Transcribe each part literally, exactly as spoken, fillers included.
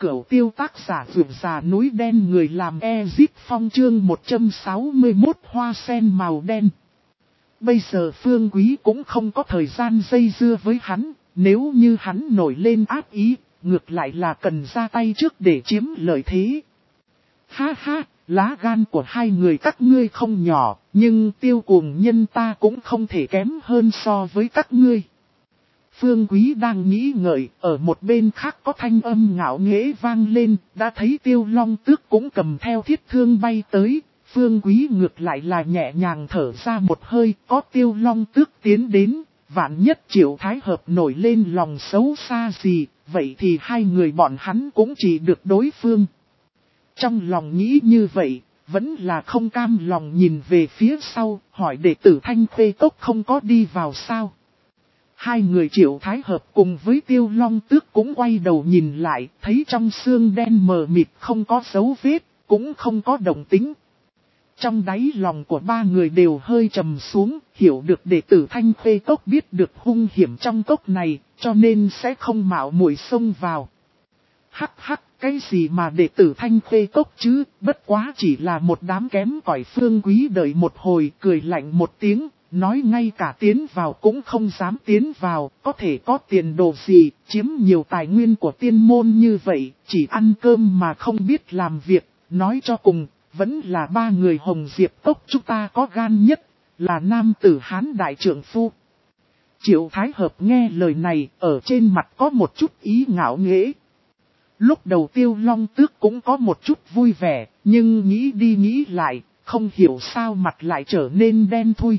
Cửu tiêu tác giả vượt già núi đen người làm Ezip Phong chương một trăm sáu mươi mốt hoa sen màu đen. Bây giờ Phương Quý cũng không có thời gian dây dưa với hắn, nếu như hắn nổi lên ác ý, ngược lại là cần ra tay trước để chiếm lợi thế. Ha ha, lá gan của hai người các ngươi không nhỏ, nhưng Tiêu Cuồng Nhân ta cũng không thể kém hơn so với các ngươi. Phương Quý đang nghĩ ngợi, ở một bên khác có thanh âm ngạo nghễ vang lên, đã thấy Tiêu Long Tước cũng cầm theo thiết thương bay tới. Phương Quý ngược lại là nhẹ nhàng thở ra một hơi, có Tiêu Long Tước tiến đến, vạn nhất Triệu Thái Hợp nổi lên lòng xấu xa gì, vậy thì hai người bọn hắn cũng chỉ được đối phương. Trong lòng nghĩ như vậy, vẫn là không cam lòng nhìn về phía sau, hỏi đệ tử Thanh Khuê Cốc không có đi vào sao. Hai người Triệu Thái Hợp cùng với Tiêu Long Tước cũng quay đầu nhìn lại, thấy trong xương đen mờ mịt không có dấu vết, cũng không có động tĩnh. Trong đáy lòng của ba người đều hơi trầm xuống, hiểu được đệ tử Thanh Khuê Cốc biết được hung hiểm trong cốc này, cho nên sẽ không mạo muội xông vào. Hắc hắc, cái gì mà đệ tử Thanh Khuê Cốc chứ, bất quá chỉ là một đám kém cỏi. Phương Quý đợi một hồi cười lạnh một tiếng, nói ngay cả tiến vào cũng không dám tiến vào, có thể có tiền đồ gì, chiếm nhiều tài nguyên của tiên môn như vậy, chỉ ăn cơm mà không biết làm việc, nói cho cùng. Vẫn là ba người Hồng Diệp Cốc chúng ta có gan nhất, là nam tử Hán đại trượng phu. Triệu Thái Hợp nghe lời này, ở trên mặt có một chút ý ngạo nghễ. Lúc đầu Tiêu Long Tước cũng có một chút vui vẻ, nhưng nghĩ đi nghĩ lại, không hiểu sao mặt lại trở nên đen thui.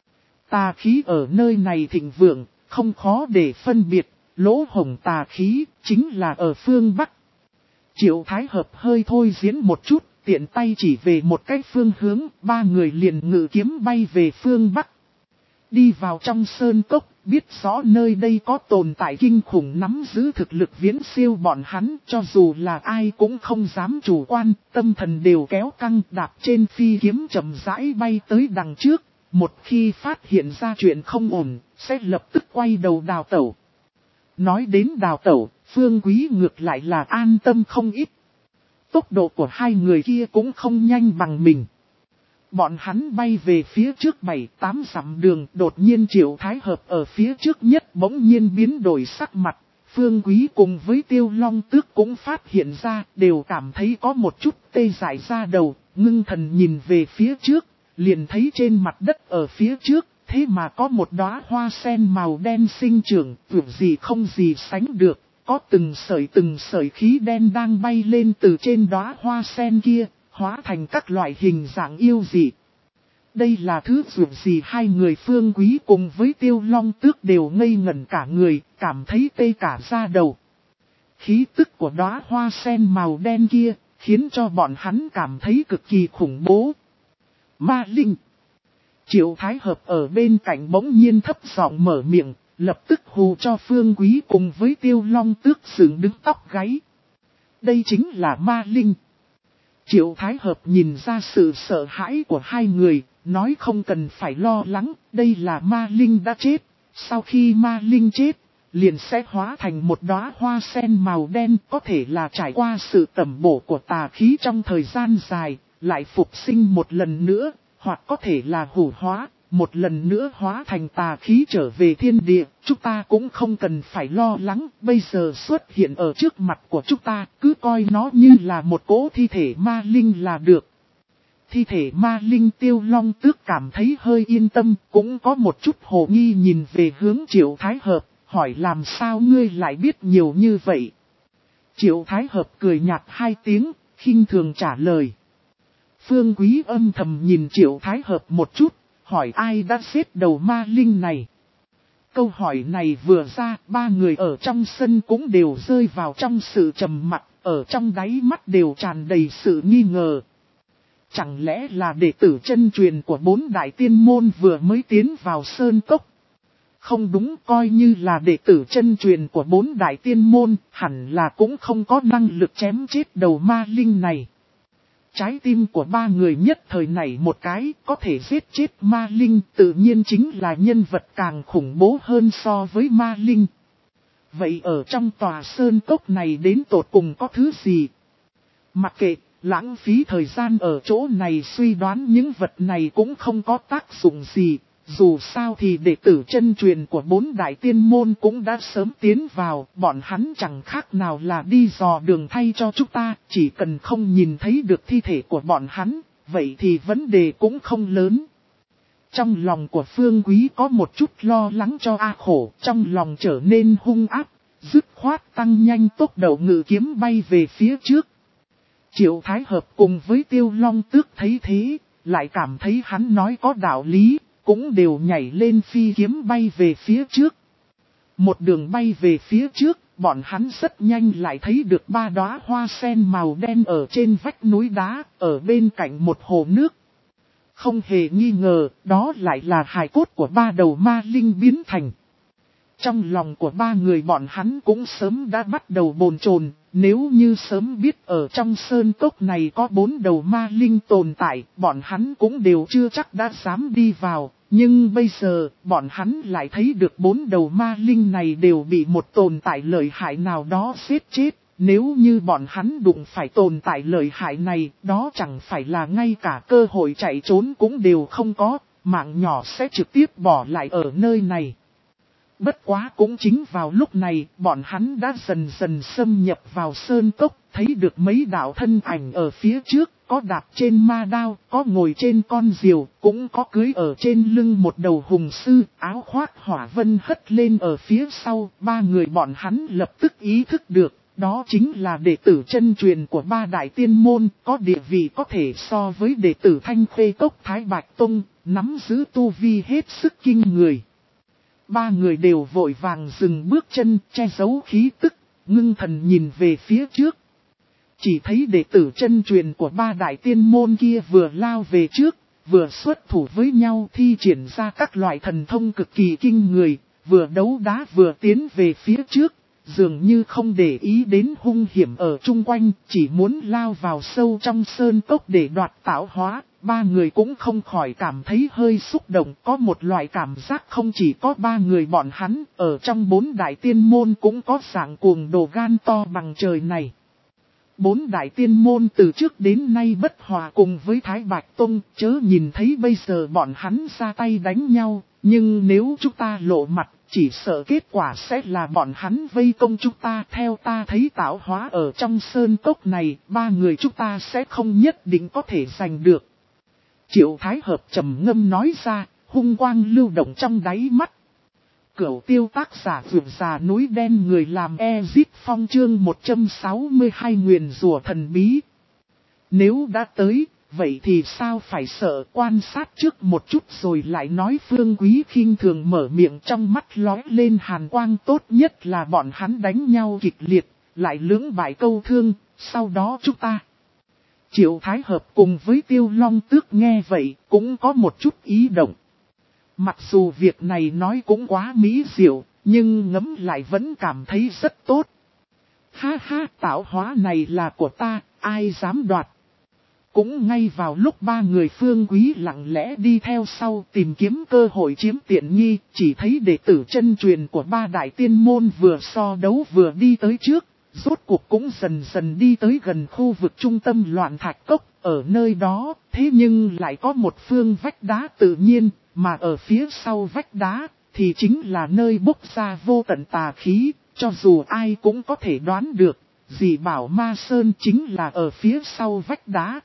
Tà khí ở nơi này thịnh vượng, không khó để phân biệt, lỗ hồng tà khí, chính là ở phương Bắc. Triệu Thái Hợp hơi thôi diễn một chút. Tiện tay chỉ về một cái phương hướng, ba người liền ngự kiếm bay về phương Bắc. Đi vào trong sơn cốc, biết rõ nơi đây có tồn tại kinh khủng nắm giữ thực lực viễn siêu bọn hắn, cho dù là ai cũng không dám chủ quan, tâm thần đều kéo căng đạp trên phi kiếm chậm rãi bay tới đằng trước. Một khi phát hiện ra chuyện không ổn, sẽ lập tức quay đầu đào tẩu. Nói đến đào tẩu, Phương Quý ngược lại là an tâm không ít. Tốc độ của hai người kia cũng không nhanh bằng mình. Bọn hắn bay về phía trước bảy tám dặm đường, đột nhiên Triệu Thái Hợp ở phía trước nhất bỗng nhiên biến đổi sắc mặt. Phương Quý cùng với Tiêu Long Tước cũng phát hiện ra, đều cảm thấy có một chút tê dại ra đầu, ngưng thần nhìn về phía trước, liền thấy trên mặt đất ở phía trước, thế mà có một đóa hoa sen màu đen sinh trưởng, tưởng gì không gì sánh được. Có từng sợi từng sợi khí đen đang bay lên từ trên đóa hoa sen kia, hóa thành các loại hình dạng yêu dị. Đây là thứ dù gì hai người Phương Quý cùng với Tiêu Long Tước đều ngây ngẩn cả người, cảm thấy tê cả da đầu. Khí tức của đóa hoa sen màu đen kia, khiến cho bọn hắn cảm thấy cực kỳ khủng bố. Ma Linh. Triệu Thái Hợp ở bên cạnh bỗng nhiên thấp giọng mở miệng. Lập tức hù cho Phương Quý cùng với Tiêu Long Tước dựng đứng tóc gáy. Đây chính là ma linh. Triệu Thái Hợp nhìn ra sự sợ hãi của hai người, nói không cần phải lo lắng, đây là ma linh đã chết. Sau khi ma linh chết, liền sẽ hóa thành một đóa hoa sen màu đen, có thể là trải qua sự tẩm bổ của tà khí trong thời gian dài, lại phục sinh một lần nữa, hoặc có thể là hủ hóa. Một lần nữa hóa thành tà khí trở về thiên địa, chúng ta cũng không cần phải lo lắng, bây giờ xuất hiện ở trước mặt của chúng ta, cứ coi nó như là một cỗ thi thể ma linh là được. Thi thể ma linh Tiêu Long Tước cảm thấy hơi yên tâm, cũng có một chút hồ nghi nhìn về hướng Triệu Thái Hợp, hỏi làm sao ngươi lại biết nhiều như vậy. Triệu Thái Hợp cười nhạt hai tiếng, khinh thường trả lời. Phương Quý âm thầm nhìn Triệu Thái Hợp một chút. Hỏi ai đã giết đầu ma linh này? Câu hỏi này vừa ra, ba người ở trong sân cũng đều rơi vào trong sự trầm mặc, ở trong đáy mắt đều tràn đầy sự nghi ngờ. Chẳng lẽ là đệ tử chân truyền của bốn đại tiên môn vừa mới tiến vào sơn cốc? Không đúng, coi như là đệ tử chân truyền của bốn đại tiên môn, hẳn là cũng không có năng lực chém chết đầu ma linh này. Trái tim của ba người nhất thời này một cái, có thể giết chết ma linh, tự nhiên chính là nhân vật càng khủng bố hơn so với ma linh. vậy ở trong tòa sơn cốc này đến tột cùng có thứ gì? Mặc kệ, lãng phí thời gian ở chỗ này suy đoán những vật này cũng không có tác dụng gì. Dù sao thì đệ tử chân truyền của bốn đại tiên môn cũng đã sớm tiến vào, bọn hắn chẳng khác nào là đi dò đường thay cho chúng ta, chỉ cần không nhìn thấy được thi thể của bọn hắn, vậy thì vấn đề cũng không lớn. Trong lòng của Phương Quý có một chút lo lắng cho A Khổ, trong lòng trở nên hung ác, dứt khoát tăng nhanh tốc độ ngự kiếm bay về phía trước. Triệu Thái Hợp cùng với Tiêu Long Tước thấy thế, lại cảm thấy hắn nói có đạo lý, cũng đều nhảy lên phi kiếm bay về phía trước. Một đường bay về phía trước, bọn hắn rất nhanh lại thấy được ba đóa hoa sen màu đen ở trên vách núi đá, ở bên cạnh một hồ nước. Không hề nghi ngờ, đó lại là hài cốt của ba đầu ma linh biến thành. Trong lòng của ba người bọn hắn cũng sớm đã bắt đầu bồn chồn, nếu như sớm biết ở trong sơn cốc này có bốn đầu ma linh tồn tại, bọn hắn cũng đều chưa chắc đã dám đi vào. Nhưng bây giờ, bọn hắn lại thấy được bốn đầu ma linh này đều bị một tồn tại lợi hại nào đó giết chết. Nếu như bọn hắn đụng phải tồn tại lợi hại này, đó chẳng phải là ngay cả cơ hội chạy trốn cũng đều không có, mạng nhỏ sẽ trực tiếp bỏ lại ở nơi này. Bất quá cũng chính vào lúc này, bọn hắn đã dần dần xâm nhập vào sơn cốc, thấy được mấy đạo thân ảnh ở phía trước, có đạp trên ma đao, có ngồi trên con diều, cũng có cưới ở trên lưng một đầu hùng sư, áo khoác hỏa vân hất lên ở phía sau, ba người bọn hắn lập tức ý thức được, đó chính là đệ tử chân truyền của ba đại tiên môn, có địa vị có thể so với đệ tử Thanh Khê Cốc Thái Bạch Tông, nắm giữ tu vi hết sức kinh người. Ba người đều vội vàng dừng bước chân, che giấu khí tức, ngưng thần nhìn về phía trước. Chỉ thấy đệ tử chân truyền của ba đại tiên môn kia vừa lao về trước, vừa xuất thủ với nhau thi triển ra các loại thần thông cực kỳ kinh người, vừa đấu đá vừa tiến về phía trước, dường như không để ý đến hung hiểm ở chung quanh, chỉ muốn lao vào sâu trong sơn cốc để đoạt tạo hóa. Ba người cũng không khỏi cảm thấy hơi xúc động, có một loại cảm giác không chỉ có ba người bọn hắn, ở trong bốn đại tiên môn cũng có dạng cuồng đồ gan to bằng trời này. Bốn đại tiên môn từ trước đến nay bất hòa cùng với Thái Bạch Tông, chớ nhìn thấy bây giờ bọn hắn ra tay đánh nhau, nhưng nếu chúng ta lộ mặt, chỉ sợ kết quả sẽ là bọn hắn vây công chúng ta. Theo ta thấy tạo hóa ở trong sơn cốc này, ba người chúng ta sẽ không nhất định có thể giành được. Triệu Thái Hợp trầm ngâm nói ra, hung quang lưu động trong đáy mắt. Cửu tiêu tác giả vượt già núi đen người làm Ezit Phong chương một trăm sáu mươi hai nguyền rủa thần bí. Nếu đã tới, vậy thì sao phải sợ, quan sát trước một chút rồi lại nói. Phương Quý khinh thường mở miệng, trong mắt lóe lên hàn quang. Tốt nhất là bọn hắn đánh nhau kịch liệt, lại lưỡng bại câu thương, sau đó chúng ta. Triệu Thái Hợp cùng với Tiêu Long Tước nghe vậy cũng có một chút ý động. Mặc dù việc này nói cũng quá mỹ diệu, nhưng ngẫm lại vẫn cảm thấy rất tốt. Ha ha, tạo hóa này là của ta, ai dám đoạt. Cũng ngay vào lúc ba người Phương Quý lặng lẽ đi theo sau tìm kiếm cơ hội chiếm tiện nghi, chỉ thấy đệ tử chân truyền của ba đại tiên môn vừa so đấu vừa đi tới trước. Rốt cuộc cũng dần dần đi tới gần khu vực trung tâm loạn thạch cốc, ở nơi đó, thế nhưng lại có một phương vách đá tự nhiên, mà ở phía sau vách đá, thì chính là nơi bốc ra vô tận tà khí, cho dù ai cũng có thể đoán được, Dì Bảo Ma Sơn chính là ở phía sau vách đá.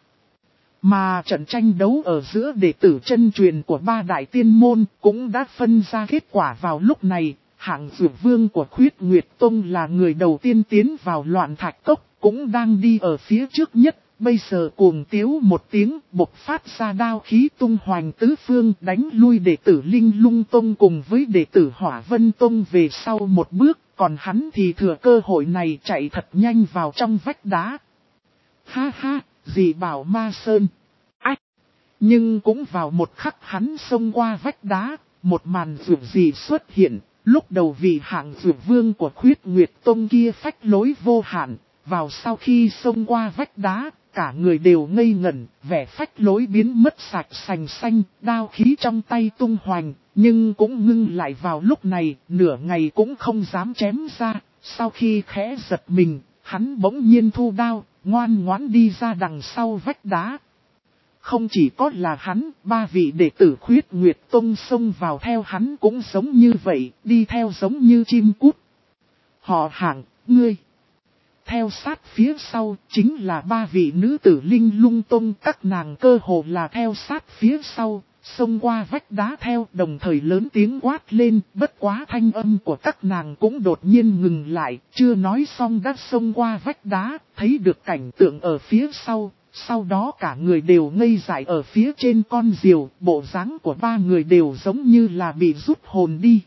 Mà trận tranh đấu ở giữa đệ tử chân truyền của ba đại tiên môn cũng đã phân ra kết quả vào lúc này. Hạng Dược Vương của Khuyết Nguyệt Tông là người đầu tiên tiến vào loạn thạch cốc, cũng đang đi ở phía trước nhất. Bây giờ cuồng tiếu một tiếng, bộc phát ra đao khí tung hoành tứ phương, đánh lui đệ tử Linh Lung Tông cùng với đệ tử Hỏa Vân Tông về sau một bước, còn hắn thì thừa cơ hội này chạy thật nhanh vào trong vách đá. Ha ha, Dì Bảo Ma Sơn. Ách! Nhưng cũng vào một khắc hắn xông qua vách đá, một màn rủi gì xuất hiện. Lúc đầu vị hạng dược vương của Khuyết Nguyệt Tông kia phách lối vô hạn, vào sau khi xông qua vách đá, cả người đều ngây ngẩn, vẻ phách lối biến mất sạch sành xanh, đao khí trong tay tung hoành, Nhưng cũng ngưng lại vào lúc này, nửa ngày cũng không dám chém ra. Sau khi khẽ giật mình, hắn bỗng nhiên thu đao, ngoan ngoãn đi ra đằng sau vách đá. Không chỉ có là hắn, ba vị đệ tử Khuyết Nguyệt Tông xông vào theo hắn cũng giống như vậy, đi theo giống như chim cút. Họ Hạng, ngươi. Theo sát phía sau chính là ba vị nữ tử Linh Lung Tông, các nàng cơ hồ là theo sát phía sau, xông qua vách đá theo, đồng thời lớn tiếng quát lên, bất quá thanh âm của các nàng cũng đột nhiên ngừng lại, chưa nói xong đã xông qua vách đá, thấy được cảnh tượng ở phía sau, sau đó cả người đều ngây dại ở phía trên con diều, bộ dáng của ba người đều giống như là bị rút hồn đi.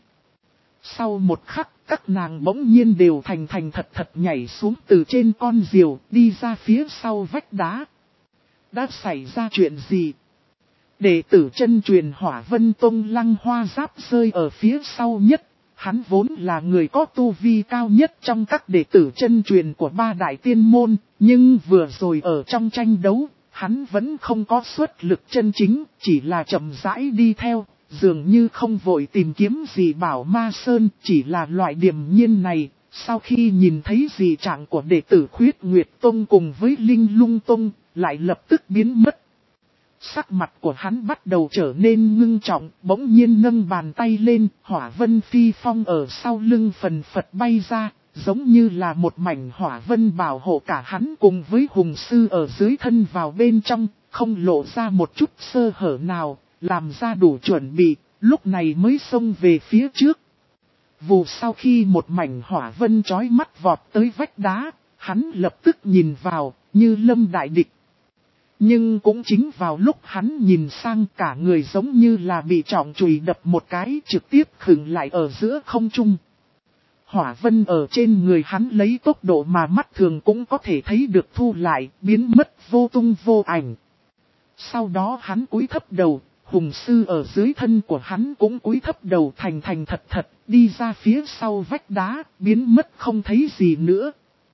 Sau một khắc, các nàng bỗng nhiên đều thành thành thật thật nhảy xuống từ trên con diều, đi ra phía sau vách đá. Đã xảy ra chuyện gì? Đệ tử chân truyền Hỏa Vân Tông Lăng Hoa Giáp rơi ở phía sau nhất. Hắn vốn là người có tu vi cao nhất trong các đệ tử chân truyền của ba đại tiên môn, nhưng vừa rồi ở trong tranh đấu, hắn vẫn không có xuất lực chân chính, chỉ là chậm rãi đi theo, dường như không vội tìm kiếm gì bảo ma sơn, chỉ là loại điềm nhiên này. Sau khi nhìn thấy dị trạng của đệ tử Khuyết Nguyệt Tông cùng với Linh Lung Tông, lại lập tức biến mất. Sắc mặt của hắn bắt đầu trở nên ngưng trọng, bỗng nhiên nâng bàn tay lên, hỏa vân phi phong ở sau lưng phần phật bay ra, giống như là một mảnh hỏa vân bảo hộ cả hắn cùng với hùng sư ở dưới thân vào bên trong, không lộ ra một chút sơ hở nào, làm ra đủ chuẩn bị, lúc này mới xông về phía trước. Vù sau khi một mảnh hỏa vân chói mắt vọt tới vách đá, hắn lập tức nhìn vào, như lâm đại địch. Nhưng cũng chính vào lúc hắn nhìn sang, cả người giống như là bị trọng chùy đập một cái, trực tiếp khựng lại ở giữa không trung. Hỏa vân ở trên người hắn lấy tốc độ mà mắt thường cũng có thể thấy được thu lại, biến mất vô tung vô ảnh. Sau đó hắn cúi thấp đầu, hùng sư ở dưới thân của hắn cũng cúi thấp đầu thành thành thật thật, đi ra phía sau vách đá, biến mất không thấy gì nữa.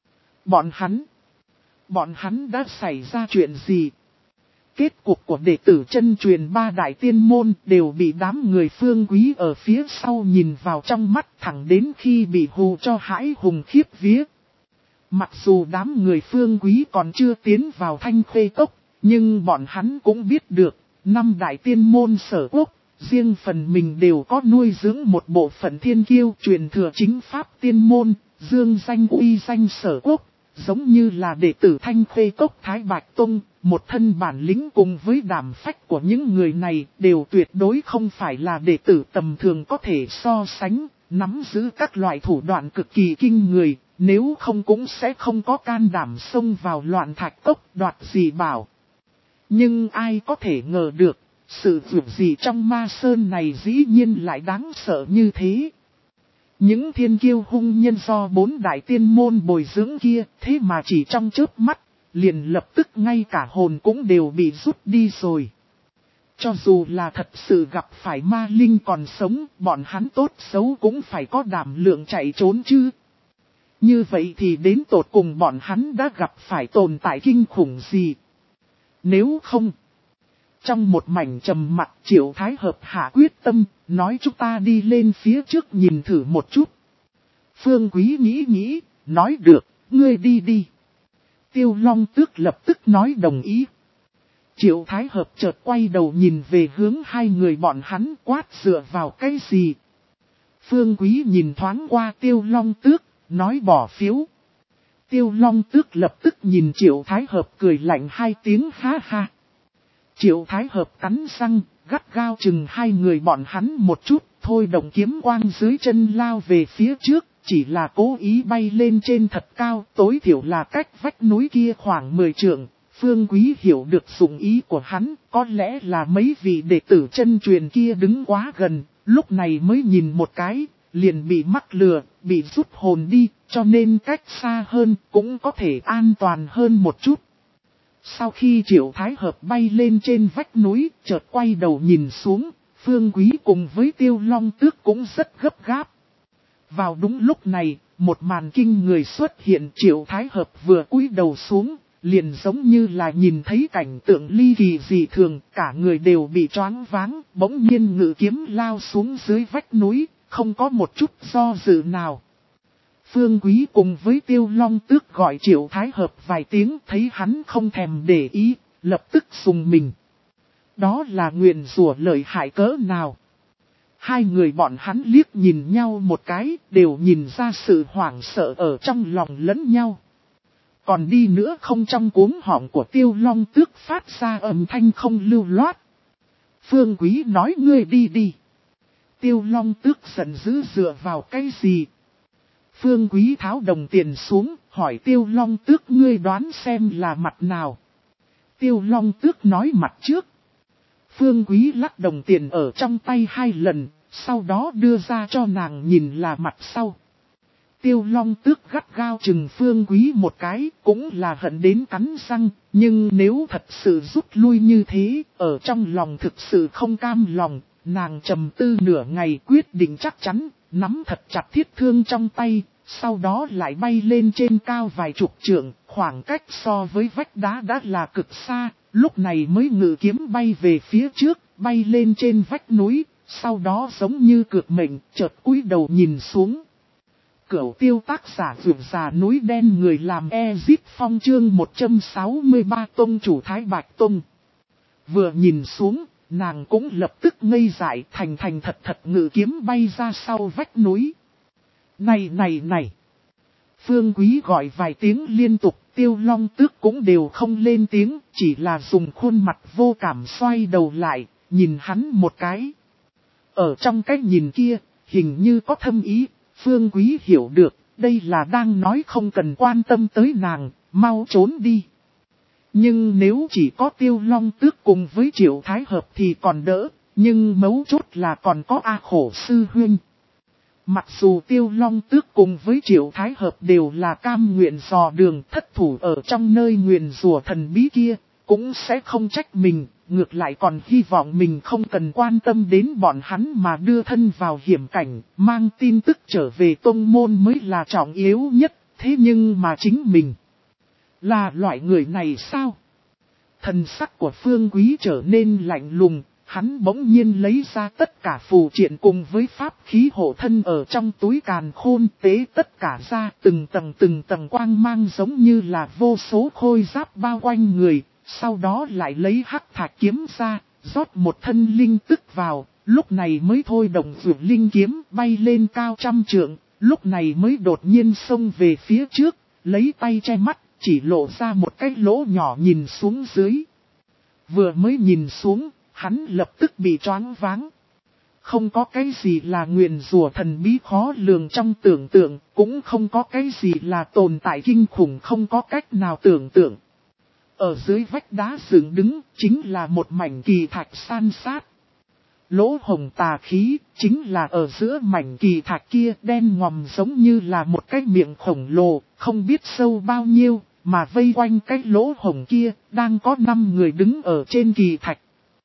Bọn hắn... Bọn hắn đã xảy ra chuyện gì? Kết cục của đệ tử chân truyền ba đại tiên môn đều bị đám người Phương Quý ở phía sau nhìn vào trong mắt, thẳng đến khi bị hù cho hãi hùng khiếp vía. Mặc dù đám người Phương Quý còn chưa tiến vào Thanh Khê Cốc, nhưng bọn hắn cũng biết được, năm đại tiên môn Sở Quốc, riêng phần mình đều có nuôi dưỡng một bộ phận thiên kiêu truyền thừa chính pháp tiên môn, dương danh uy danh Sở Quốc. Giống như là đệ tử Thanh Khê Cốc Thái Bạch Tông, một thân bản lĩnh cùng với đảm phách của những người này đều tuyệt đối không phải là đệ tử tầm thường có thể so sánh, nắm giữ các loại thủ đoạn cực kỳ kinh người, nếu không cũng sẽ không có can đảm xông vào loạn thạch cốc đoạt gì bảo. Nhưng ai có thể ngờ được, sự việc gì trong ma sơn này dĩ nhiên lại đáng sợ như thế. Những thiên kiêu hung nhân do bốn đại tiên môn bồi dưỡng kia, thế mà chỉ trong chớp mắt, liền lập tức ngay cả hồn cũng đều bị rút đi rồi. Cho dù là thật sự gặp phải ma linh còn sống, bọn hắn tốt xấu cũng phải có đảm lượng chạy trốn chứ. Như vậy thì đến tột cùng bọn hắn đã gặp phải tồn tại kinh khủng gì? Nếu không... Trong một mảnh trầm mặc, Triệu Thái Hợp hạ quyết tâm, nói chúng ta đi lên phía trước nhìn thử một chút. Phương Quý nghĩ nghĩ, nói được, ngươi đi đi. Tiêu Long Tước lập tức nói đồng ý. Triệu Thái Hợp chợt quay đầu nhìn về hướng hai người bọn hắn, quát dựa vào cái gì. Phương Quý nhìn thoáng qua Tiêu Long Tước, nói bỏ phiếu. Tiêu Long Tước lập tức nhìn Triệu Thái Hợp cười lạnh hai tiếng ha ha. Triệu Thái Hợp cắn răng, gắt gao chừng hai người bọn hắn một chút, thôi động kiếm quang dưới chân lao về phía trước, chỉ là cố ý bay lên trên thật cao, tối thiểu là cách vách núi kia khoảng mười trượng. Phương Quý hiểu được dụng ý của hắn, có lẽ là mấy vị đệ tử chân truyền kia đứng quá gần, lúc này mới nhìn một cái, liền bị mắc lừa, bị rút hồn đi, cho nên cách xa hơn cũng có thể an toàn hơn một chút. Sau khi Triệu Thái Hợp bay lên trên vách núi, chợt quay đầu nhìn xuống, Phương Quý cùng với Tiêu Long Tước cũng rất gấp gáp. Vào đúng lúc này, một màn kinh người xuất hiện, Triệu Thái Hợp vừa cúi đầu xuống, liền giống như là nhìn thấy cảnh tượng ly kỳ dị thường, cả người đều bị choáng váng, bỗng nhiên ngự kiếm lao xuống dưới vách núi, không có một chút do dự nào. Phương Quý cùng với Tiêu Long Tước gọi Triệu Thái Hợp vài tiếng, thấy hắn không thèm để ý, lập tức dùng mình. Đó là nguyền rủa lợi hại cỡ nào? Hai người bọn hắn liếc nhìn nhau một cái, đều nhìn ra sự hoảng sợ ở trong lòng lẫn nhau. Còn đi nữa không, trong cuống họng của Tiêu Long Tước phát ra âm thanh không lưu loát. Phương Quý nói ngươi đi đi. Tiêu Long Tước giận dữ dựa vào cái gì? Phương Quý tháo đồng tiền xuống, hỏi Tiêu Long Tước ngươi đoán xem là mặt nào. Tiêu Long Tước nói mặt trước. Phương Quý lắc đồng tiền ở trong tay hai lần, sau đó đưa ra cho nàng nhìn là mặt sau. Tiêu Long Tước gắt gao chừng Phương Quý một cái, cũng là hận đến cắn răng, nhưng nếu thật sự rút lui như thế, ở trong lòng thực sự không cam lòng, nàng trầm tư nửa ngày quyết định chắc chắn, nắm thật chặt thiết thương trong tay, sau đó lại bay lên trên cao vài chục trượng, khoảng cách so với vách đá đã là cực xa, lúc này mới ngự kiếm bay về phía trước, bay lên trên vách núi, sau đó giống như cược mệnh, chợt cúi đầu nhìn xuống. Cửu Tiêu tác giả vượt già núi đen người làm Ezip Phong chương một trăm sáu mươi ba Tông chủ Thái Bạch Tông. Vừa nhìn xuống, nàng cũng lập tức ngây dại, thành thành thật thật ngự kiếm bay ra sau vách núi. Này này này! Phương Quý gọi vài tiếng liên tục, Tiêu Long Tước cũng đều không lên tiếng, chỉ là dùng khuôn mặt vô cảm xoay đầu lại, nhìn hắn một cái. Ở trong cái nhìn kia, hình như có thâm ý, Phương Quý hiểu được, đây là đang nói không cần quan tâm tới nàng, mau trốn đi. Nhưng nếu chỉ có Tiêu Long Tước cùng với Triệu Thái Hợp thì còn đỡ, nhưng mấu chốt là còn có A Khổ Sư Huynh. Mặc dù Tiêu Long Tước cùng với Triệu Thái Hợp đều là cam nguyện dò đường thất thủ ở trong nơi nguyền rủa thần bí kia, cũng sẽ không trách mình, ngược lại còn hy vọng mình không cần quan tâm đến bọn hắn mà đưa thân vào hiểm cảnh, mang tin tức trở về tông môn mới là trọng yếu nhất, thế nhưng mà chính mình là loại người này sao? Thần sắc của Phương Quý trở nên lạnh lùng. Hắn bỗng nhiên lấy ra tất cả phù triện cùng với pháp khí hộ thân ở trong túi càn khôn tế tất cả ra từng tầng từng tầng quang mang giống như là vô số khôi giáp bao quanh người, sau đó lại lấy hắc thạch kiếm ra, rót một thân linh tức vào, lúc này mới thôi động vượt linh kiếm bay lên cao trăm trượng, lúc này mới đột nhiên xông về phía trước, lấy tay che mắt, chỉ lộ ra một cái lỗ nhỏ nhìn xuống dưới. Vừa mới nhìn xuống, hắn lập tức bị choáng váng. Không có cái gì là nguyền rủa thần bí khó lường trong tưởng tượng, cũng không có cái gì là tồn tại kinh khủng không có cách nào tưởng tượng. Ở dưới vách đá dựng đứng, chính là một mảnh kỳ thạch san sát. Lỗ hồng tà khí, chính là ở giữa mảnh kỳ thạch kia đen ngòm giống như là một cái miệng khổng lồ, không biết sâu bao nhiêu, mà vây quanh cái lỗ hồng kia, đang có năm người đứng ở trên kỳ thạch.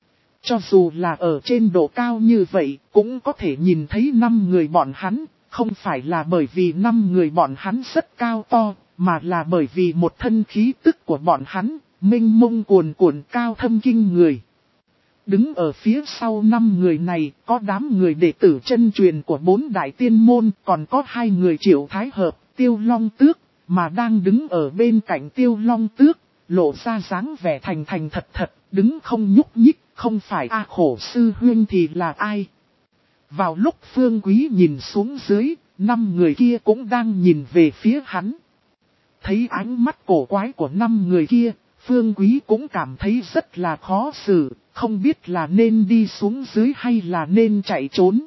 Cho dù là ở trên độ cao như vậy, cũng có thể nhìn thấy năm người bọn hắn, không phải là bởi vì năm người bọn hắn rất cao to, mà là bởi vì một thân khí tức của bọn hắn, mênh mông cuồn cuộn cao thâm kinh người. Đứng ở phía sau năm người này, có đám người đệ tử chân truyền của bốn đại tiên môn, còn có hai người Triệu Thái Hợp, Tiêu Long Tước, mà đang đứng ở bên cạnh Tiêu Long Tước, lộ ra dáng vẻ thành thành thật thật, đứng không nhúc nhích. Không phải A Khổ Sư Huynh thì là ai? Vào lúc Phương Quý nhìn xuống dưới, năm người kia cũng đang nhìn về phía hắn. Thấy ánh mắt cổ quái của năm người kia, Phương Quý cũng cảm thấy rất là khó xử, không biết là nên đi xuống dưới hay là nên chạy trốn.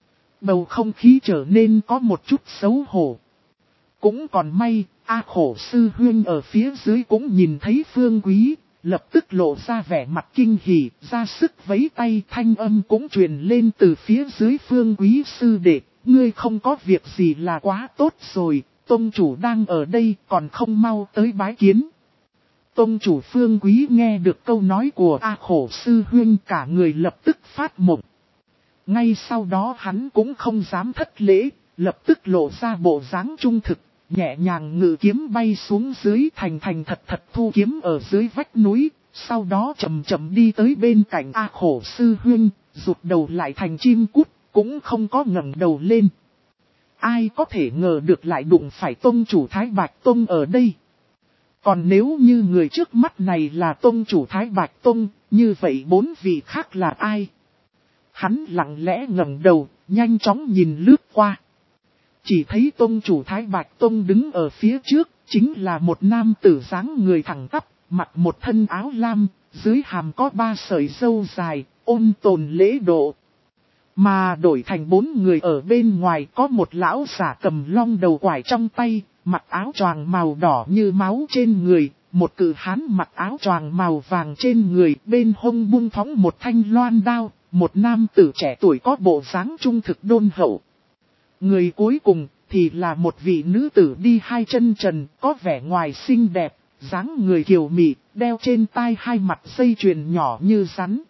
Bầu không khí trở nên có một chút xấu hổ. Cũng còn may, A Khổ Sư Huynh ở phía dưới cũng nhìn thấy Phương Quý. Lập tức lộ ra vẻ mặt kinh hỉ, ra sức vấy tay, thanh âm cũng truyền lên từ phía dưới Phương Quý sư đệ, ngươi không có việc gì là quá tốt rồi, tông chủ đang ở đây còn không mau tới bái kiến. Tông chủ Phương Quý nghe được câu nói của A Khổ Sư Huynh cả người lập tức phát mộng. Ngay sau đó hắn cũng không dám thất lễ, lập tức lộ ra bộ dáng trung thực, nhẹ nhàng ngự kiếm bay xuống dưới, thành thành thật thật thu kiếm ở dưới vách núi, sau đó chậm chậm đi tới bên cạnh A Khổ sư huynh, rụt đầu lại thành chim cút, cũng không có ngẩng đầu lên. Ai có thể ngờ được lại đụng phải tông chủ Thái Bạch Tông ở đây. Còn nếu như người trước mắt này là tông chủ Thái Bạch Tông, như vậy bốn vị khác là ai? Hắn lặng lẽ ngẩng đầu, nhanh chóng nhìn lướt qua. Chỉ thấy tông chủ Thái Bạch Tông đứng ở phía trước, chính là một nam tử dáng người thẳng tắp, mặc một thân áo lam, dưới hàm có ba sợi râu dài, ôn tồn lễ độ. Mà đổi thành bốn người ở bên ngoài, có một lão giả cầm long đầu quải trong tay, mặc áo choàng màu đỏ như máu trên người, một cự hán mặc áo choàng màu vàng trên người, bên hông bung phóng một thanh loan đao, một nam tử trẻ tuổi có bộ dáng trung thực đôn hậu. Người cuối cùng thì là một vị nữ tử đi hai chân trần, có vẻ ngoài xinh đẹp, dáng người kiều mị, đeo trên tai hai mặt dây chuyền nhỏ như rắn.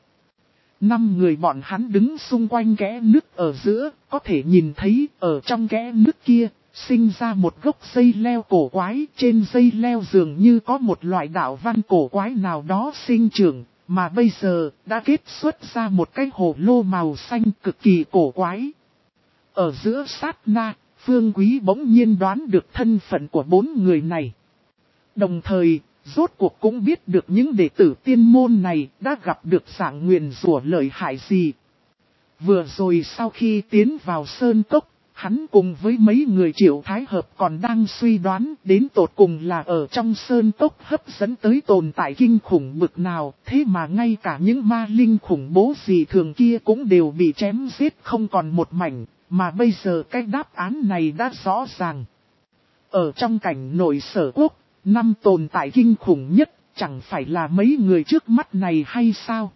Năm người bọn hắn đứng xung quanh kẽ nứt ở giữa, có thể nhìn thấy ở trong kẽ nứt kia, sinh ra một gốc dây leo cổ quái. Trên dây leo dường như có một loại đạo văn cổ quái nào đó sinh trưởng, mà bây giờ đã kết xuất ra một cái hồ lô màu xanh cực kỳ cổ quái. Ở giữa sát na, Phương Quý bỗng nhiên đoán được thân phận của bốn người này. Đồng thời, rốt cuộc cũng biết được những đệ tử tiên môn này đã gặp được dạng nguyền rủa lợi hại gì. Vừa rồi sau khi tiến vào sơn cốc, hắn cùng với mấy người Triệu Thái Hợp còn đang suy đoán đến tột cùng là ở trong sơn cốc hấp dẫn tới tồn tại kinh khủng bực nào, thế mà ngay cả những ma linh khủng bố gì thường kia cũng đều bị chém giết không còn một mảnh, mà bây giờ cái đáp án này đã rõ ràng. Ở trong cảnh nội Sở Quốc, năm tồn tại kinh khủng nhất, chẳng phải là mấy người trước mắt này hay sao?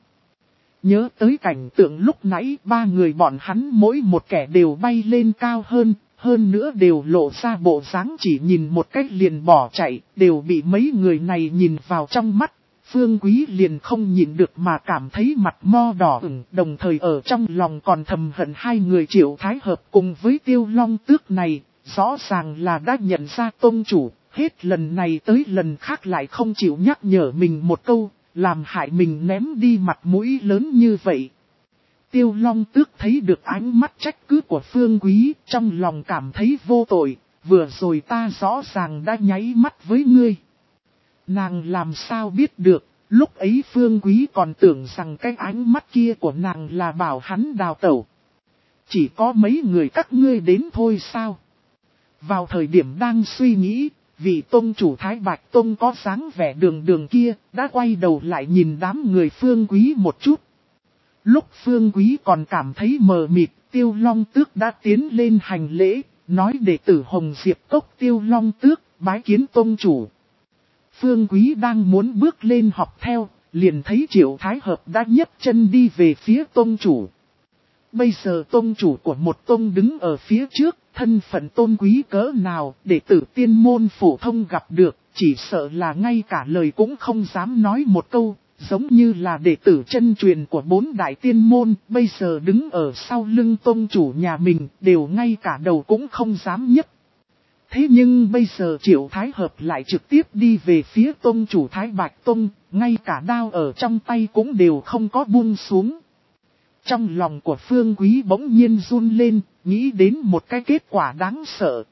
Nhớ tới cảnh tượng lúc nãy, ba người bọn hắn mỗi một kẻ đều bay lên cao hơn, hơn nữa đều lộ ra bộ dáng chỉ nhìn một cách liền bỏ chạy, đều bị mấy người này nhìn vào trong mắt. Phương Quý liền không nhìn được mà cảm thấy mặt mo đỏ ửng, đồng thời ở trong lòng còn thầm hận hai người Triệu Thái Hợp cùng với Tiêu Long Tước này, rõ ràng là đã nhận ra tông chủ. Hết lần này tới lần khác lại không chịu nhắc nhở mình một câu, làm hại mình ném đi mặt mũi lớn như vậy. Tiêu Long Tước thấy được ánh mắt trách cứ của Phương Quý, trong lòng cảm thấy vô tội, vừa rồi ta rõ ràng đã nháy mắt với ngươi. Nàng làm sao biết được, lúc ấy Phương Quý còn tưởng rằng cái ánh mắt kia của nàng là bảo hắn đào tẩu. Chỉ có mấy người các ngươi đến thôi sao? Vào thời điểm đang suy nghĩ, vị tông chủ Thái Bạch Tông có dáng vẻ đường đường kia, đã quay đầu lại nhìn đám người Phương Quý một chút. Lúc Phương Quý còn cảm thấy mờ mịt, Tiêu Long Tước đã tiến lên hành lễ, nói đệ tử Hồng Diệp Cốc Tiêu Long Tước, bái kiến tông chủ. Phương Quý đang muốn bước lên học theo, liền thấy Triệu Thái Hợp đã nhấc chân đi về phía tông chủ. Bây giờ tông chủ của một tông đứng ở phía trước, thân phận tôn quý cỡ nào, đệ tử tiên môn phổ thông gặp được, chỉ sợ là ngay cả lời cũng không dám nói một câu, giống như là đệ tử chân truyền của bốn đại tiên môn, bây giờ đứng ở sau lưng tông chủ nhà mình, đều ngay cả đầu cũng không dám nhấc. Thế nhưng bây giờ Triệu Thái Hợp lại trực tiếp đi về phía tông chủ Thái Bạch Tông, ngay cả đao ở trong tay cũng đều không có buông xuống. Trong lòng của Phương Quý bỗng nhiên run lên, nghĩ đến một cái kết quả đáng sợ.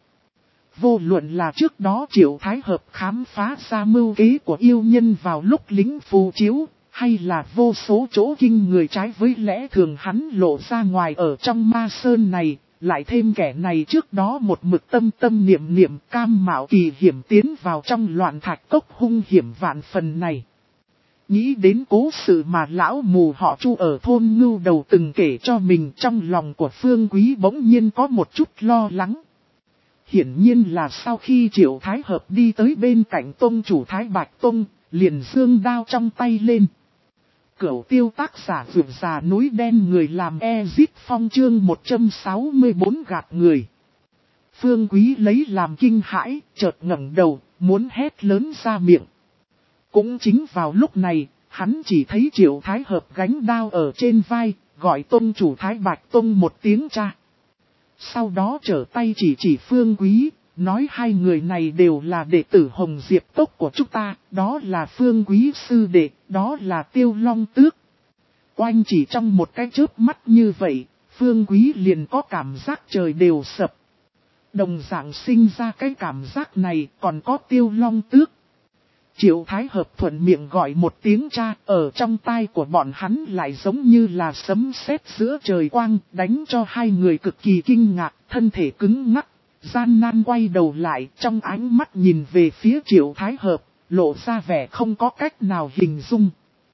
Vô luận là trước đó Triệu Thái Hợp khám phá ra mưu kế của yêu nhân vào lúc lính phù chiếu, hay là vô số chỗ kinh người trái với lẽ thường hắn lộ ra ngoài ở trong ma sơn này, lại thêm kẻ này trước đó một mực tâm tâm niệm niệm cam mạo kỳ hiểm tiến vào trong loạn thạch cốc hung hiểm vạn phần này. Nghĩ đến cố sự mà lão mù họ Chu ở thôn Ngưu Đầu từng kể cho mình, trong lòng của Phương Quý bỗng nhiên có một chút lo lắng. Hiển nhiên là sau khi Triệu Thái Hợp đi tới bên cạnh tông chủ Thái Bạch Tông, liền giương đao trong tay lên. Cửu tiêu tác giả vượt già núi đen người làm Ezit Phong chương một trăm sáu mươi bốn gạt người. Phương Quý lấy làm kinh hãi, chợt ngẩng đầu, muốn hét lớn ra miệng. Cũng chính vào lúc này, hắn chỉ thấy Triệu Thái Hợp gánh đao ở trên vai, gọi tông chủ Thái Bạch Tông một tiếng cha. Sau đó trở tay chỉ chỉ Phương Quý, nói hai người này đều là đệ tử Hồng Diệp Tốc của chúng ta, đó là Phương Quý sư đệ, đó là Tiêu Long Tước. Oanh chỉ trong một cái chớp mắt như vậy, Phương Quý liền có cảm giác trời đều sập. Đồng dạng sinh ra cái cảm giác này còn có Tiêu Long Tước. Triệu Thái Hợp thuận miệng gọi một tiếng cha, ở trong tai của bọn hắn lại giống như là sấm sét giữa trời quang, đánh cho hai người cực kỳ kinh ngạc, thân thể cứng ngắc, gian nan quay đầu lại, trong ánh mắt nhìn về phía Triệu Thái Hợp, lộ ra vẻ không có cách nào hình dung.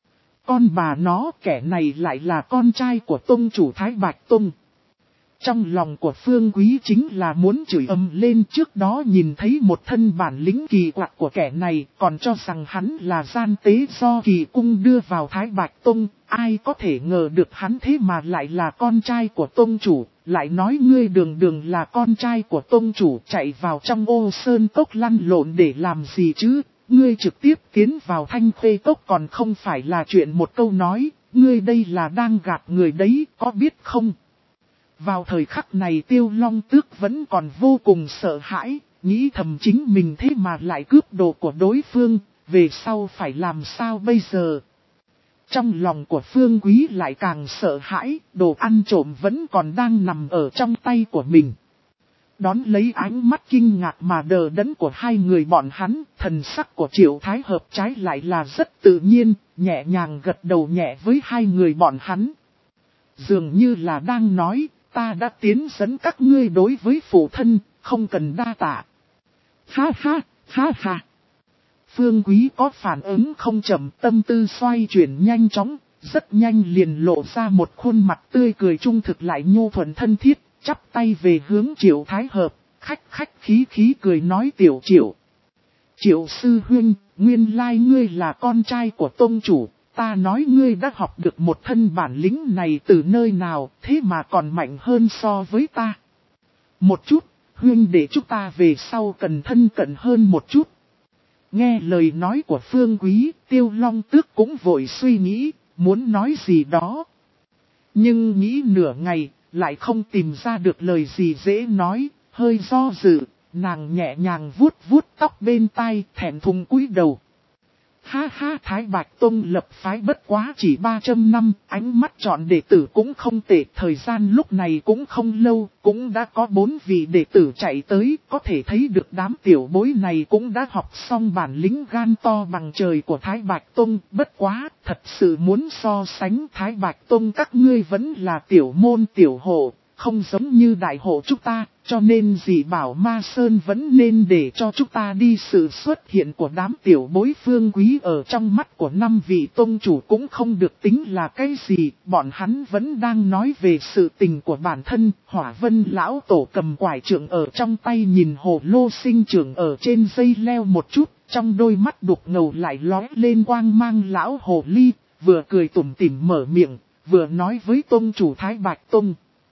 Con bà nó, kẻ này lại là con trai của tông chủ Thái Bạch Tông. Trong lòng của Phương Quý chính là muốn chửi ầm lên, trước đó nhìn thấy một thân bản lĩnh kỳ quặc của kẻ này, còn cho rằng hắn là gian tế do kỳ cung đưa vào Thái Bạch Tông, ai có thể ngờ được hắn thế mà lại là con trai của tông chủ, lại nói ngươi đường đường là con trai của tông chủ chạy vào trong Ô Sơn Cốc lăn lộn để làm gì chứ, ngươi trực tiếp tiến vào Thanh Khê Cốc còn không phải là chuyện một câu nói, ngươi đây là đang gạt người đấy, có biết không? Vào thời khắc này Tiêu Long Tước vẫn còn vô cùng sợ hãi, nghĩ thầm chính mình thế mà lại cướp đồ của đối phương, về sau phải làm sao bây giờ? Trong lòng của Phương Quý lại càng sợ hãi, đồ ăn trộm vẫn còn đang nằm ở trong tay của mình. Đón lấy ánh mắt kinh ngạc mà đờ đẫn của hai người bọn hắn, thần sắc của Triệu Thái Hợp trái lại là rất tự nhiên, nhẹ nhàng gật đầu nhẹ với hai người bọn hắn. Dường như là đang nói, ta đã tiến dẫn các ngươi đối với phụ thân, không cần đa tạ. Ha ha, ha ha. Phương Quý có phản ứng không chậm, tâm tư xoay chuyển nhanh chóng, rất nhanh liền lộ ra một khuôn mặt tươi cười trung thực lại nhu thuận thân thiết, chắp tay về hướng Triệu Thái Hợp, khách khách khí khí cười nói tiểu Triệu. Triệu sư huynh, nguyên lai ngươi là con trai của tông chủ, ta nói ngươi đã học được một thân bản lĩnh này từ nơi nào, thế mà còn mạnh hơn so với ta. Một chút, huynh để chúng ta về sau cần thân cận hơn một chút. Nghe lời nói của Phương Quý, Tiêu Long Tước cũng vội suy nghĩ, muốn nói gì đó. Nhưng nghĩ nửa ngày, lại không tìm ra được lời gì dễ nói, hơi do dự, nàng nhẹ nhàng vuốt vuốt tóc bên tai, thẹn thùng cúi đầu. Ha ha, Thái Bạch Tông lập phái bất quá chỉ ba trăm năm, ánh mắt chọn đệ tử cũng không tệ, thời gian lúc này cũng không lâu, cũng đã có bốn vị đệ tử chạy tới, có thể thấy được đám tiểu bối này cũng đã học xong bản lĩnh gan to bằng trời của Thái Bạch Tông, bất quá, thật sự muốn so sánh Thái Bạch Tông các ngươi vẫn là tiểu môn tiểu hộ, không giống như đại hộ chúng ta, cho nên dị bảo Ma Sơn vẫn nên để cho chúng ta đi. Sự xuất hiện của đám tiểu bối Phương Quý ở trong mắt của năm vị tông chủ cũng không được tính là cái gì, bọn hắn vẫn đang nói về sự tình của bản thân. Hỏa Vân lão tổ cầm quải trượng ở trong tay nhìn hồ lô sinh trưởng ở trên dây leo một chút, trong đôi mắt đục ngầu lại lóe lên quang mang. Lão hồ ly vừa cười tủm tỉm mở miệng, vừa nói với tông chủ Thái Bạch Tông.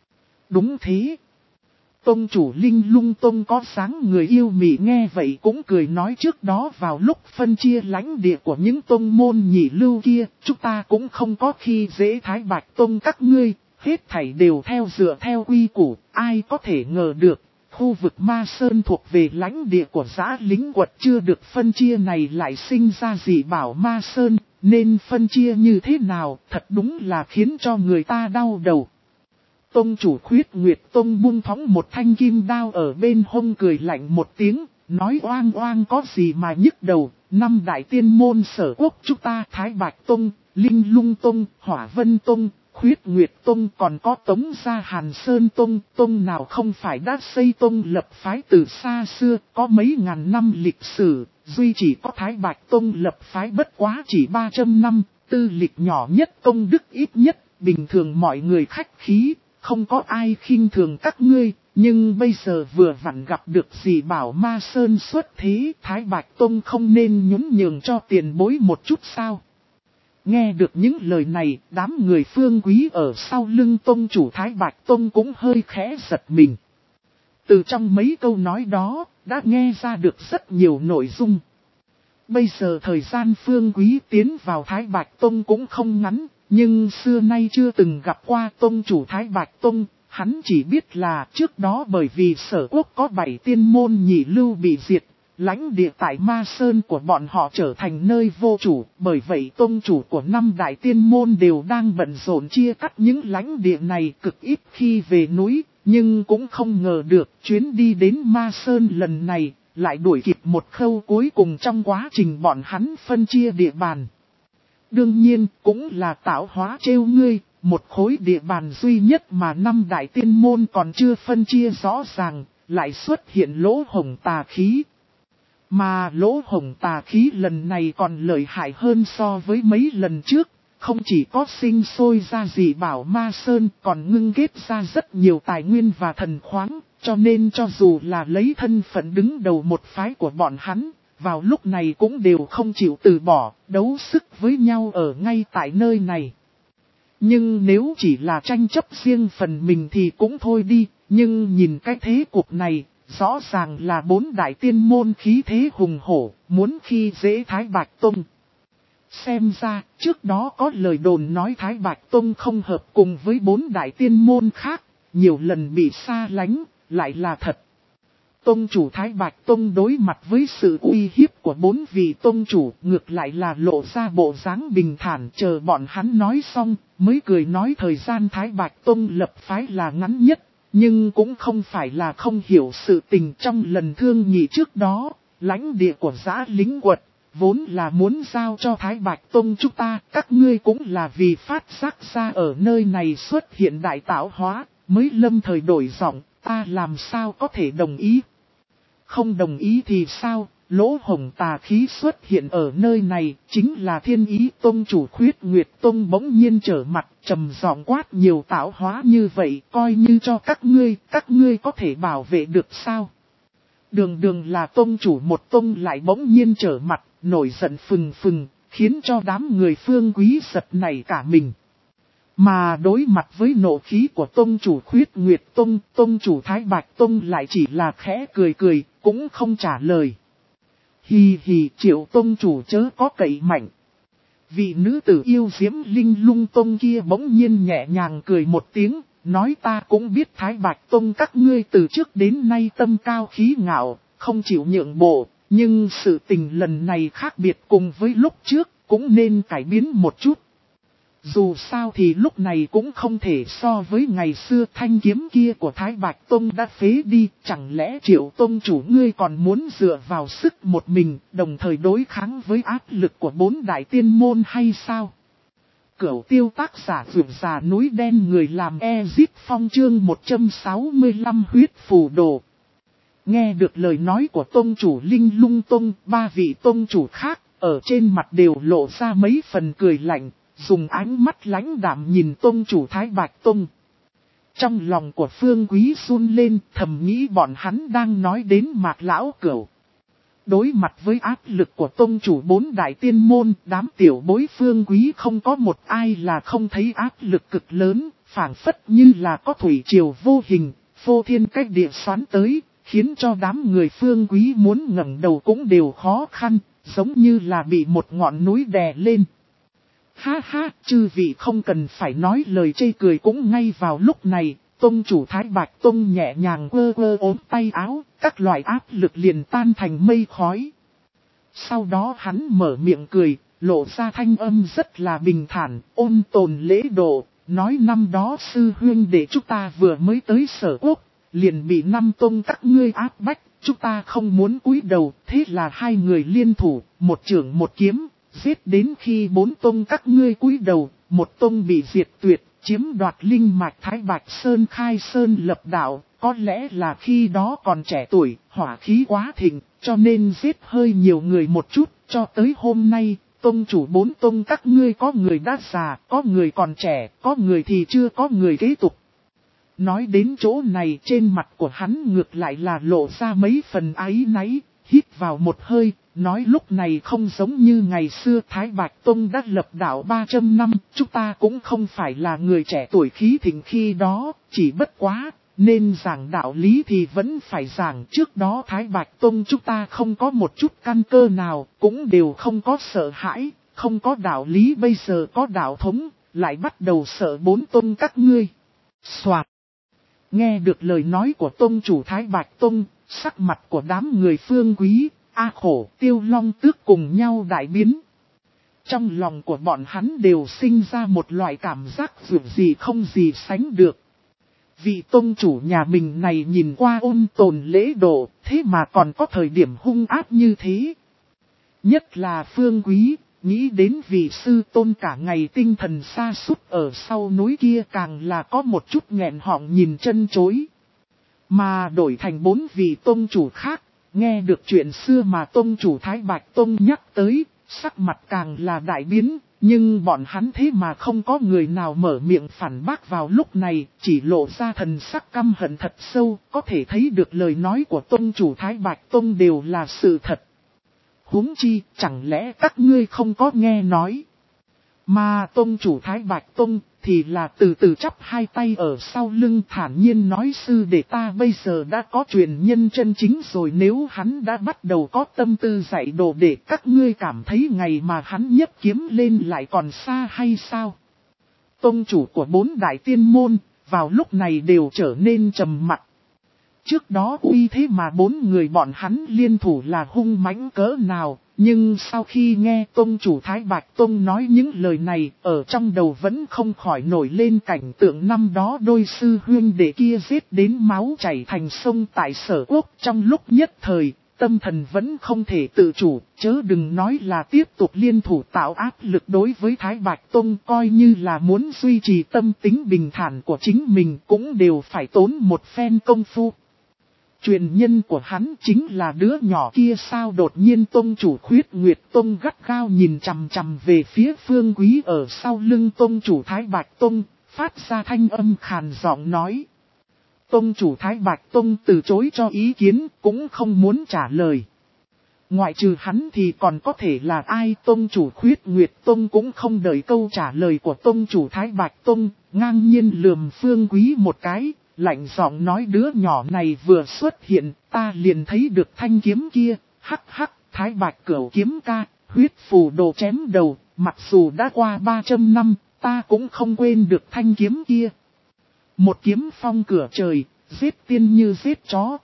Đúng thế. Tông chủ Linh Lung Tông có sáng người yêu mị nghe vậy cũng cười nói, trước đó vào lúc phân chia lãnh địa của những tông môn nhị lưu kia, chúng ta cũng không có khi dễ Thái Bạch Tông các ngươi, hết thảy đều theo dựa theo quy củ, ai có thể ngờ được, khu vực Ma Sơn thuộc về lãnh địa của Dã Lính Quật chưa được phân chia này lại sinh ra dị bảo Ma Sơn, nên phân chia như thế nào, thật đúng là khiến cho người ta đau đầu. Tông chủ Khuyết Nguyệt Tông buông phóng một thanh kim đao ở bên hông cười lạnh một tiếng, nói oang oang có gì mà nhức đầu, năm đại tiên môn sở quốc chúng ta Thái Bạch Tông, Linh Lung Tông, Hỏa Vân Tông, Khuyết Nguyệt Tông còn có Tống Gia Hàn Sơn Tông, Tông nào không phải đã xây tông lập phái từ xa xưa, có mấy ngàn năm lịch sử, duy chỉ có Thái Bạch Tông lập phái bất quá chỉ ba trăm năm, tư lịch nhỏ nhất công đức ít nhất, bình thường mọi người khách khí. Không có ai khinh thường các ngươi, nhưng bây giờ vừa vặn gặp được dị bảo Ma Sơn xuất thế, Thái Bạch Tông không nên nhún nhường cho tiền bối một chút sao. Nghe được những lời này, đám người Phương Quý ở sau lưng tông chủ Thái Bạch Tông cũng hơi khẽ giật mình. Từ trong mấy câu nói đó, đã nghe ra được rất nhiều nội dung. Bây giờ thời gian Phương Quý tiến vào Thái Bạch Tông cũng không ngắn. Nhưng xưa nay chưa từng gặp qua tông chủ Thái Bạch Tông, Hắn chỉ biết là trước đó bởi vì Sở Quốc có bảy tiên môn nhị lưu bị diệt, lãnh địa tại Ma Sơn của bọn họ trở thành nơi vô chủ, bởi vậy tông chủ của năm đại tiên môn đều đang bận rộn chia cắt những lãnh địa này, cực ít khi về núi, nhưng cũng không ngờ được chuyến đi đến Ma Sơn lần này lại đuổi kịp một khâu cuối cùng trong quá trình bọn hắn phân chia địa bàn. Đương nhiên cũng là tạo hóa trêu ngươi, một khối địa bàn duy nhất mà năm đại tiên môn còn chưa phân chia rõ ràng, lại xuất hiện lỗ hổng tà khí. Mà lỗ hổng tà khí lần này còn lợi hại hơn so với mấy lần trước, không chỉ có sinh sôi ra dị bảo Ma Sơn, còn ngưng kết ra rất nhiều tài nguyên và thần khoáng, cho nên cho dù là lấy thân phận đứng đầu một phái của bọn hắn, vào lúc này cũng đều không chịu từ bỏ, đấu sức với nhau ở ngay tại nơi này. Nhưng nếu chỉ là tranh chấp riêng phần mình thì cũng thôi đi, nhưng nhìn cái thế cục này, rõ ràng là bốn đại tiên môn khí thế hùng hổ, muốn khi dễ Thái Bạch Tông. Xem ra, trước đó có lời đồn nói Thái Bạch Tông không hợp cùng với bốn đại tiên môn khác, nhiều lần bị xa lánh, lại là thật. Tông chủ Thái Bạch Tông đối mặt với sự uy hiếp của bốn vị tông chủ, ngược lại là lộ ra bộ dáng bình thản, chờ bọn hắn nói xong, mới cười nói thời gian Thái Bạch Tông lập phái là ngắn nhất, nhưng cũng không phải là không hiểu sự tình. Trong lần thương nghị trước đó, lãnh địa của Dã Lính Quật vốn là muốn giao cho Thái Bạch Tông chúng ta, các ngươi cũng là vì phát giác ra ở nơi này xuất hiện đại tạo hóa, mới lâm thời đổi giọng, ta làm sao có thể đồng ý. Không đồng ý thì sao, lỗ hổng tà khí xuất hiện ở nơi này, chính là Thiên Ý Tông chủ Khuyết Nguyệt Tông bỗng nhiên trở mặt, trầm giọng quát nhiều tạo hóa như vậy, coi như cho các ngươi, các ngươi có thể bảo vệ được sao? Đường đường là tông chủ một tông lại bỗng nhiên trở mặt, nổi giận phừng phừng, khiến cho đám người Phương Quý giật nảy cả mình. Mà đối mặt với nộ khí của tông chủ Khuyết Nguyệt Tông, tông chủ Thái Bạch Tông lại chỉ là khẽ cười cười, cũng không trả lời. Hì hì, Triệu tông chủ chớ có cậy mạnh. Vị nữ tử yêu diễm Linh Lung Tông kia bỗng nhiên nhẹ nhàng cười một tiếng, nói ta cũng biết Thái Bạch Tông các ngươi từ trước đến nay tâm cao khí ngạo, không chịu nhượng bộ, nhưng sự tình lần này khác biệt cùng với lúc trước, cũng nên cải biến một chút. Dù sao thì lúc này cũng không thể so với ngày xưa thanh kiếm kia của Thái Bạch Tông đã phế đi, chẳng lẽ Triệu Tông chủ ngươi còn muốn dựa vào sức một mình, đồng thời đối kháng với áp lực của bốn đại tiên môn hay sao? Cửu tiêu tác giả vượt già núi đen người làm Ezip Phong chương một trăm sáu mươi lăm huyết phù đồ. Nghe được lời nói của Tông chủ Linh Lung Tông, ba vị Tông chủ khác, ở trên mặt đều lộ ra mấy phần cười lạnh. Dùng ánh mắt lãnh đạm nhìn tông chủ Thái Bạch Tông. Trong lòng của Phương Quý run lên, thầm nghĩ bọn hắn đang nói đến Mạc Lão Cửu. Đối mặt với áp lực của tông chủ bốn đại tiên môn, đám tiểu bối Phương Quý không có một ai là không thấy áp lực cực lớn, phảng phất như là có thủy triều vô hình, phô thiên cách địa xoắn tới, khiến cho đám người Phương Quý muốn ngẩng đầu cũng đều khó khăn, giống như là bị một ngọn núi đè lên. Ha ha, chư vị không cần phải nói lời chê cười cũng ngay vào lúc này, tông chủ Thái Bạch Tông nhẹ nhàng quơ quơ ốm tay áo, các loại áp lực liền tan thành mây khói. Sau đó hắn mở miệng cười, lộ ra thanh âm rất là bình thản, ôn tồn lễ độ, nói năm đó sư huynh để chúng ta vừa mới tới Sở Quốc, liền bị năm tông các ngươi áp bách, chúng ta không muốn cúi đầu, thế là hai người liên thủ, một trưởng một kiếm. Giết đến khi bốn tông các ngươi cúi đầu, một tông bị diệt tuyệt, chiếm đoạt linh mạch Thái Bạch Sơn khai sơn lập đạo, có lẽ là khi đó còn trẻ tuổi, hỏa khí quá thịnh, cho nên giết hơi nhiều người một chút, cho tới hôm nay, tông chủ bốn tông các ngươi có người đã già, có người còn trẻ, có người thì chưa có người kế tục. Nói đến chỗ này trên mặt của hắn ngược lại là lộ ra mấy phần áy náy, hít vào một hơi. Nói lúc này không giống như ngày xưa Thái Bạch Tông đã lập đạo ba trăm năm, chúng ta cũng không phải là người trẻ tuổi khí thịnh khi đó, chỉ bất quá, nên giảng đạo lý thì vẫn phải giảng. Trước đó Thái Bạch Tông chúng ta không có một chút căn cơ nào, cũng đều không có sợ hãi, không có đạo lý, bây giờ có đạo thống, lại bắt đầu sợ bốn tông các ngươi. Soạt! Nghe được lời nói của tông chủ Thái Bạch Tông, sắc mặt của đám người Phương Quý, A Khổ, Tiêu Long Tước cùng nhau đại biến. Trong lòng của bọn hắn đều sinh ra một loại cảm giác vượt gì không gì sánh được. Vị tông chủ nhà mình này nhìn qua ôn tồn lễ độ, thế mà còn có thời điểm hung ác như thế. Nhất là Phương Quý, nghĩ đến vị sư tôn cả ngày tinh thần sa sút ở sau núi kia càng là có một chút nghẹn họng nhìn chân chối. Mà đổi thành bốn vị tông chủ khác, nghe được chuyện xưa mà tông chủ Thái Bạch Tông nhắc tới, sắc mặt càng là đại biến, nhưng bọn hắn thế mà không có người nào mở miệng phản bác vào lúc này, chỉ lộ ra thần sắc căm hận thật sâu, có thể thấy được lời nói của tông chủ Thái Bạch Tông đều là sự thật. Huống chi, chẳng lẽ các ngươi không có nghe nói. Mà tông chủ Thái Bạch Tông thì là từ từ chắp hai tay ở sau lưng thản nhiên nói sư để ta bây giờ đã có truyền nhân chân chính rồi, nếu hắn đã bắt đầu có tâm tư dạy đồ để các ngươi cảm thấy ngày mà hắn nhấc kiếm lên lại còn xa hay sao. Tông chủ của bốn đại tiên môn vào lúc này đều trở nên trầm mặc. Trước đó uy thế mà bốn người bọn hắn liên thủ là hung mãnh cỡ nào, nhưng sau khi nghe tông chủ Thái Bạch Tông nói những lời này, ở trong đầu vẫn không khỏi nổi lên cảnh tượng năm đó đôi sư huynh đệ kia giết đến máu chảy thành sông tại Sở Quốc. Trong lúc nhất thời, tâm thần vẫn không thể tự chủ, chớ đừng nói là tiếp tục liên thủ tạo áp lực đối với Thái Bạch Tông, coi như là muốn duy trì tâm tính bình thản của chính mình cũng đều phải tốn một phen công phu. Truyền nhân của hắn chính là đứa nhỏ kia sao? Đột nhiên tông chủ Khuyết Nguyệt Tông gắt gao nhìn chằm chằm về phía Phương Quý ở sau lưng tông chủ Thái Bạch Tông, phát ra thanh âm khàn giọng nói. Tông chủ Thái Bạch Tông từ chối cho ý kiến, cũng không muốn trả lời. Ngoại trừ hắn thì còn có thể là ai? Tông chủ Khuyết Nguyệt Tông cũng không đợi câu trả lời của tông chủ Thái Bạch Tông, ngang nhiên lườm Phương Quý một cái. Lạnh giọng nói đứa nhỏ này vừa xuất hiện, ta liền thấy được thanh kiếm kia, hắc hắc, Thái Bạch Cửu kiếm ca, huyết phù đồ chém đầu, mặc dù đã qua ba trăm năm, ta cũng không quên được thanh kiếm kia. Một kiếm phong cửa trời, giết tiên như giết chó.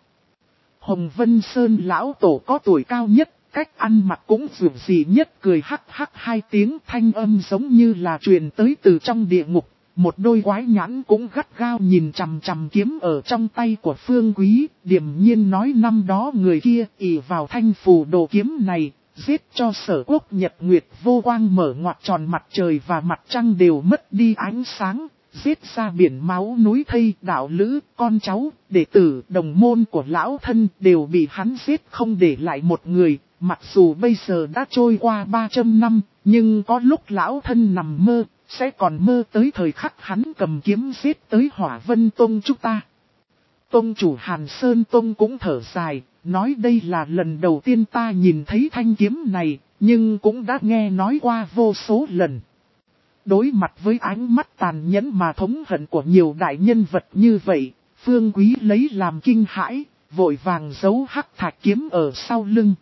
Hồng Vân Sơn lão tổ có tuổi cao nhất, cách ăn mặc cũng dường gì nhất, cười hắc hắc hai tiếng, thanh âm giống như là truyền tới từ trong địa ngục. Một đôi quái nhãn cũng gắt gao nhìn chằm chằm kiếm ở trong tay của Phương Quý, điềm nhiên nói năm đó người kia ỷ vào thanh phù đồ kiếm này, giết cho Sở Quốc nhật nguyệt vô quang mở ngoặt tròn, mặt trời và mặt trăng đều mất đi ánh sáng, giết ra biển máu núi thây, đạo lữ, con cháu, đệ tử, đồng môn của lão thân đều bị hắn giết không để lại một người. Mặc dù bây giờ đã trôi qua ba trăm năm, nhưng có lúc lão thân nằm mơ, sẽ còn mơ tới thời khắc hắn cầm kiếm giết tới Hỏa Vân Tông chúng ta. Tông chủ Hàn Sơn Tông cũng thở dài, nói đây là lần đầu tiên ta nhìn thấy thanh kiếm này, nhưng cũng đã nghe nói qua vô số lần. Đối mặt với ánh mắt tàn nhẫn mà thống hận của nhiều đại nhân vật như vậy, Phương Quý lấy làm kinh hãi, vội vàng giấu hắc thạch kiếm ở sau lưng.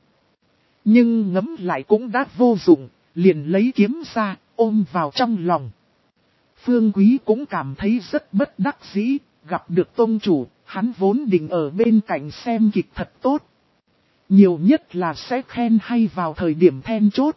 Nhưng ngẫm lại cũng đã vô dụng, liền lấy kiếm ra, ôm vào trong lòng. Phương Quý cũng cảm thấy rất bất đắc dĩ, gặp được tông chủ, hắn vốn định ở bên cạnh xem kịch thật tốt. Nhiều nhất là sẽ khen hay vào thời điểm then chốt.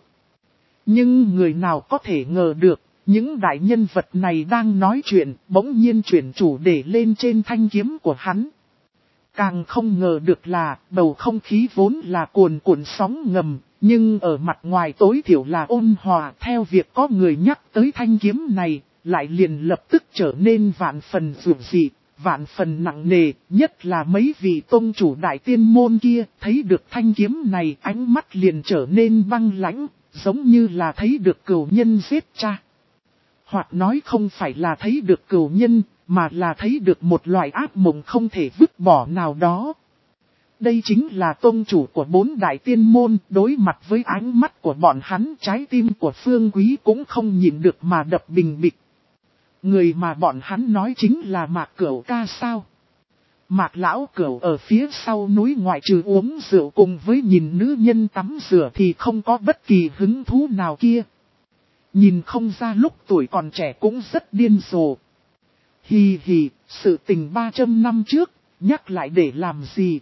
Nhưng người nào có thể ngờ được, những đại nhân vật này đang nói chuyện, bỗng nhiên chuyển chủ để lên trên thanh kiếm của hắn. Càng không ngờ được là, bầu không khí vốn là cuồn cuộn sóng ngầm, nhưng ở mặt ngoài tối thiểu là ôn hòa. Theo việc có người nhắc tới thanh kiếm này, lại liền lập tức trở nên vạn phần dữ dị, vạn phần nặng nề. Nhất là mấy vị tông chủ đại tiên môn kia, thấy được thanh kiếm này ánh mắt liền trở nên băng lãnh, giống như là thấy được cừu nhân giết cha. Hoặc nói không phải là thấy được cừu nhân, mà là thấy được một loại ác mộng không thể vứt bỏ nào đó. Đây chính là tông chủ của bốn đại tiên môn, đối mặt với ánh mắt của bọn hắn, trái tim của Phương Quý cũng không nhịn được mà đập bình bịch. Người mà bọn hắn nói chính là Mạc Cửu ca sao? Mạc lão Cửu ở phía sau núi ngoại trừ uống rượu cùng với nhìn nữ nhân tắm rửa thì không có bất kỳ hứng thú nào kia. Nhìn không ra lúc tuổi còn trẻ cũng rất điên rồ. Hì hì, sự tình ba trăm năm trước, nhắc lại để làm gì?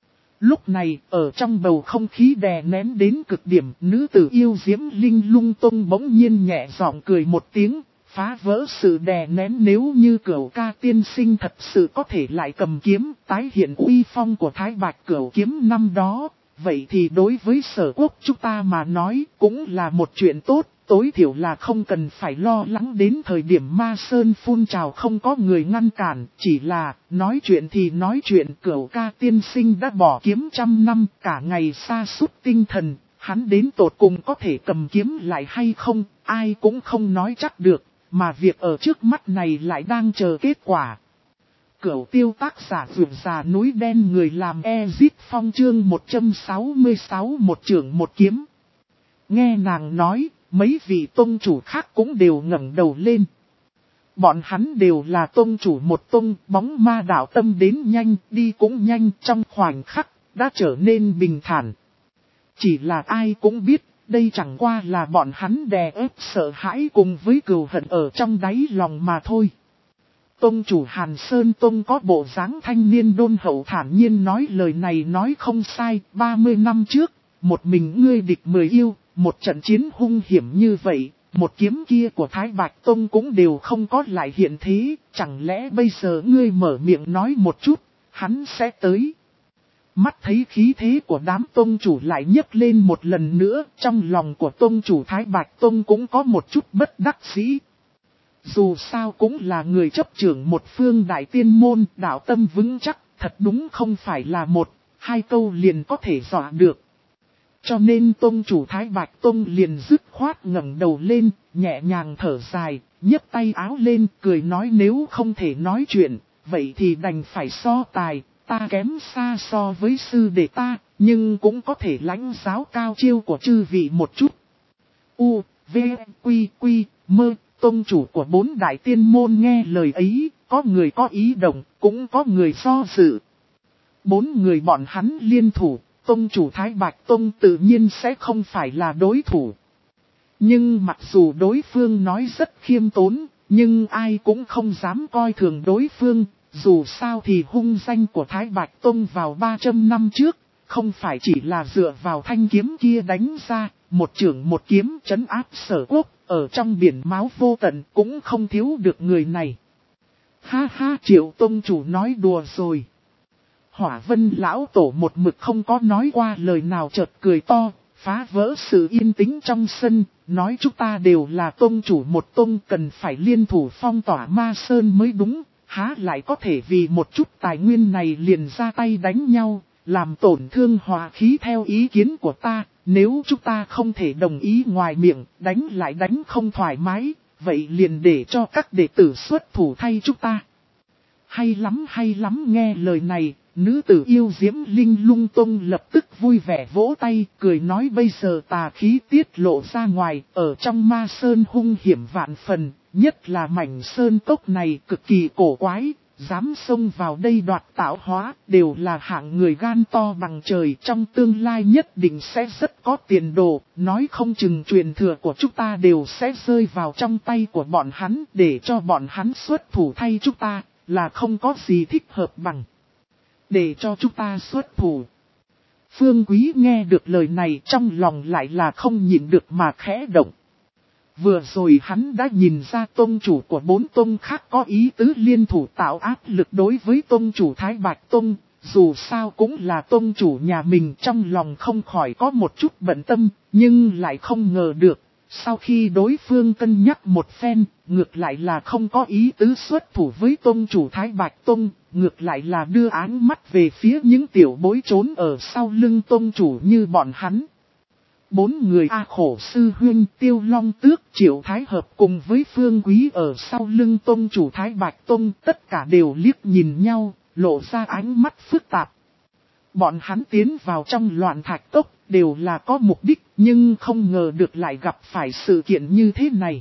Lúc này, ở trong bầu không khí đè nén đến cực điểm, nữ tử yêu diễm Linh Lung Tông bỗng nhiên nhẹ giọng cười một tiếng, phá vỡ sự đè nén. Nếu như Cửu Ca tiên sinh thật sự có thể lại cầm kiếm, tái hiện uy phong của Thái Bạch Cửu kiếm năm đó, vậy thì đối với Sở Quốc chúng ta mà nói cũng là một chuyện tốt. Tối thiểu là không cần phải lo lắng đến thời điểm ma sơn phun trào không có người ngăn cản. Chỉ là, nói chuyện thì nói chuyện, Cửu Ca tiên sinh đã bỏ kiếm trăm năm, cả ngày sa sút tinh thần. Hắn đến tột cùng có thể cầm kiếm lại hay không, ai cũng không nói chắc được. Mà việc ở trước mắt này lại đang chờ kết quả. Cửu Tiêu tác giả vượt già núi đen, người làm Ezit Phong chương một trăm sáu mươi sáu, một trưởng một kiếm. Nghe nàng nói, mấy vị tông chủ khác cũng đều ngẩng đầu lên. Bọn hắn đều là tông chủ một tông, bóng ma đạo tâm đến nhanh, đi cũng nhanh, trong khoảnh khắc, đã trở nên bình thản. Chỉ là ai cũng biết, đây chẳng qua là bọn hắn đè ép sợ hãi cùng với cừu hận ở trong đáy lòng mà thôi. Tông chủ Hàn Sơn Tông có bộ dáng thanh niên đôn hậu thản nhiên nói lời này nói không sai. ba mươi năm trước, một mình ngươi địch mười yêu, một trận chiến hung hiểm như vậy, một kiếm kia của Thái Bạch Tông cũng đều không có lại hiện thế. Chẳng lẽ bây giờ ngươi mở miệng nói một chút, hắn sẽ tới. Mắt thấy khí thế của đám tông chủ lại nhấc lên một lần nữa, trong lòng của tông chủ Thái Bạch Tông cũng có một chút bất đắc dĩ. Dù sao cũng là người chấp trưởng một phương đại tiên môn, đạo tâm vững chắc, thật đúng không phải là một, hai câu liền có thể dọa được. Cho nên tông chủ Thái Bạch Tông liền dứt khoát ngẩng đầu lên, nhẹ nhàng thở dài, nhấc tay áo lên, cười nói nếu không thể nói chuyện, vậy thì đành phải so tài. Ta kém xa so với sư đệ ta, nhưng cũng có thể lãnh giáo cao chiêu của chư vị một chút. U, V, Quy, Quy, Mơ, tông chủ của bốn đại tiên môn nghe lời ấy, có người có ý động, cũng có người do dự. Bốn người bọn hắn liên thủ, tông chủ Thái Bạch Tông tự nhiên sẽ không phải là đối thủ. Nhưng mặc dù đối phương nói rất khiêm tốn, nhưng ai cũng không dám coi thường đối phương. Dù sao thì hung danh của Thái Bạch Tông vào ba trăm năm trước, không phải chỉ là dựa vào thanh kiếm kia đánh ra, một trưởng một kiếm trấn áp Sở Quốc, ở trong biển máu vô tận cũng không thiếu được người này. Ha ha, Triệu Tông chủ nói đùa rồi. Hỏa Vân lão tổ một mực không có nói qua lời nào chợt cười to, phá vỡ sự yên tĩnh trong sân, nói chúng ta đều là tông chủ một tông cần phải liên thủ phong tỏa ma sơn mới đúng. Há lại có thể vì một chút tài nguyên này liền ra tay đánh nhau, làm tổn thương hòa khí theo ý kiến của ta. Nếu chúng ta không thể đồng ý ngoài miệng, đánh lại đánh không thoải mái, vậy liền để cho các đệ tử xuất thủ thay chúng ta. Hay lắm hay lắm, nghe lời này, nữ tử yêu diễm Linh Lung Tông lập tức vui vẻ vỗ tay, cười nói bây giờ tà khí tiết lộ ra ngoài, ở trong ma sơn hung hiểm vạn phần. Nhất là mảnh sơn cốc này cực kỳ cổ quái, dám xông vào đây đoạt tạo hóa, đều là hạng người gan to bằng trời, trong tương lai nhất định sẽ rất có tiền đồ, nói không chừng truyền thừa của chúng ta đều sẽ rơi vào trong tay của bọn hắn, để cho bọn hắn xuất thủ thay chúng ta, là không có gì thích hợp bằng. Để cho chúng ta xuất thủ. Phương Quý nghe được lời này trong lòng lại là không nhịn được mà khẽ động. Vừa rồi hắn đã nhìn ra tông chủ của bốn tông khác có ý tứ liên thủ tạo áp lực đối với tông chủ Thái Bạch Tông, dù sao cũng là tông chủ nhà mình, trong lòng không khỏi có một chút bận tâm, nhưng lại không ngờ được, sau khi đối phương cân nhắc một phen, ngược lại là không có ý tứ xuất thủ với tông chủ Thái Bạch Tông, ngược lại là đưa áng mắt về phía những tiểu bối trốn ở sau lưng tông chủ như bọn hắn. Bốn người A Khổ Sư Huynh, Tiêu Long Tước, Triệu Thái Hợp cùng với Phương Quý ở sau lưng tông chủ Thái Bạch Tông, tất cả đều liếc nhìn nhau, lộ ra ánh mắt phức tạp. Bọn hắn tiến vào trong loạn thạch cốc, đều là có mục đích, nhưng không ngờ được lại gặp phải sự kiện như thế này.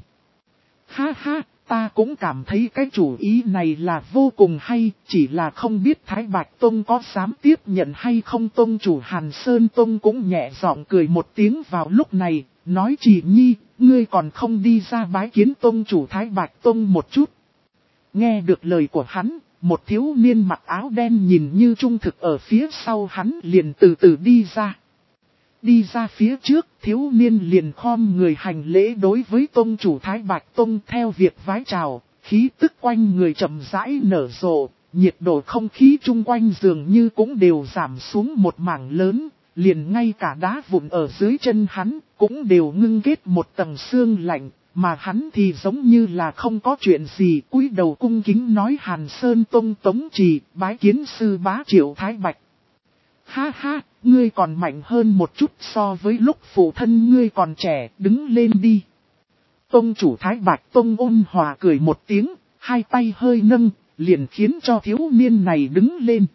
Ha ha, ta cũng cảm thấy cái chủ ý này là vô cùng hay, chỉ là không biết Thái Bạch Tông có dám tiếp nhận hay không. Tông chủ Hàn Sơn Tông cũng nhẹ giọng cười một tiếng vào lúc này, nói Chỉ Nhi, ngươi còn không đi ra bái kiến tông chủ Thái Bạch Tông một chút. Nghe được lời của hắn, một thiếu niên mặc áo đen nhìn như trung thực ở phía sau hắn liền từ từ đi ra. Đi ra phía trước, thiếu niên liền khom người hành lễ đối với tông chủ Thái Bạch Tông theo việc vái chào, khí tức quanh người chậm rãi nở rộ, nhiệt độ không khí chung quanh dường như cũng đều giảm xuống một mảng lớn, liền ngay cả đá vụn ở dưới chân hắn cũng đều ngưng kết một tầng sương lạnh, mà hắn thì giống như là không có chuyện gì, cúi đầu cung kính nói Hàn Sơn Tông Tống Trì, bái kiến sư bá Triệu Thái Bạch. Ha ha, ngươi còn mạnh hơn một chút so với lúc phụ thân ngươi còn trẻ, đứng lên đi. Tông chủ Thái Bạch Tông ôn hòa cười một tiếng, hai tay hơi nâng, liền khiến cho thiếu niên này đứng lên.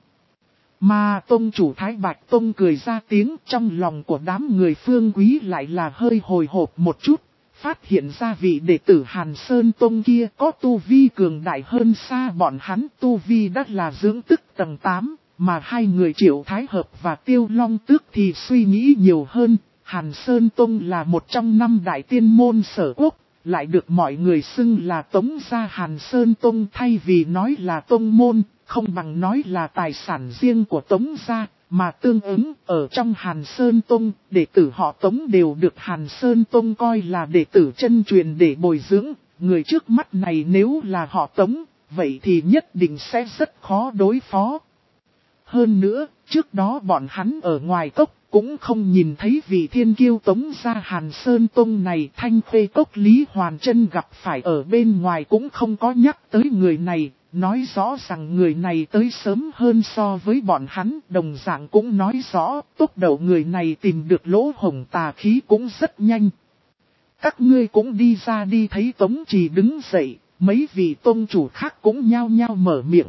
Mà tông chủ Thái Bạch Tông cười ra tiếng, trong lòng của đám người Phương Quý lại là hơi hồi hộp một chút, phát hiện ra vị đệ tử Hàn Sơn Tông kia có tu vi cường đại hơn xa bọn hắn, tu vi đắt là dưỡng tức tầng tám. Mà hai người Triệu Thái Hợp và Tiêu Long Tước thì suy nghĩ nhiều hơn. Hàn Sơn Tông là một trong năm đại tiên môn sở quốc, lại được mọi người xưng là Tống gia. Hàn Sơn Tông thay vì nói là tông môn, không bằng nói là tài sản riêng của Tống gia, mà tương ứng ở trong Hàn Sơn Tông, đệ tử họ Tống đều được Hàn Sơn Tông coi là đệ tử chân truyền để bồi dưỡng. Người trước mắt này nếu là họ Tống, vậy thì nhất định sẽ rất khó đối phó. Hơn nữa, trước đó bọn hắn ở ngoài cốc cũng không nhìn thấy vị thiên kiêu Tống gia Hàn Sơn Tông này. Thanh Khuê Cốc Lý Hoàn Trân gặp phải ở bên ngoài cũng không có nhắc tới người này, nói rõ rằng người này tới sớm hơn so với bọn hắn. Đồng dạng cũng nói rõ tốc độ người này tìm được lỗ hổng tà khí cũng rất nhanh. Các ngươi cũng đi ra đi. Thấy Tống Trì đứng dậy, mấy vị tông chủ khác cũng nhao nhao mở miệng.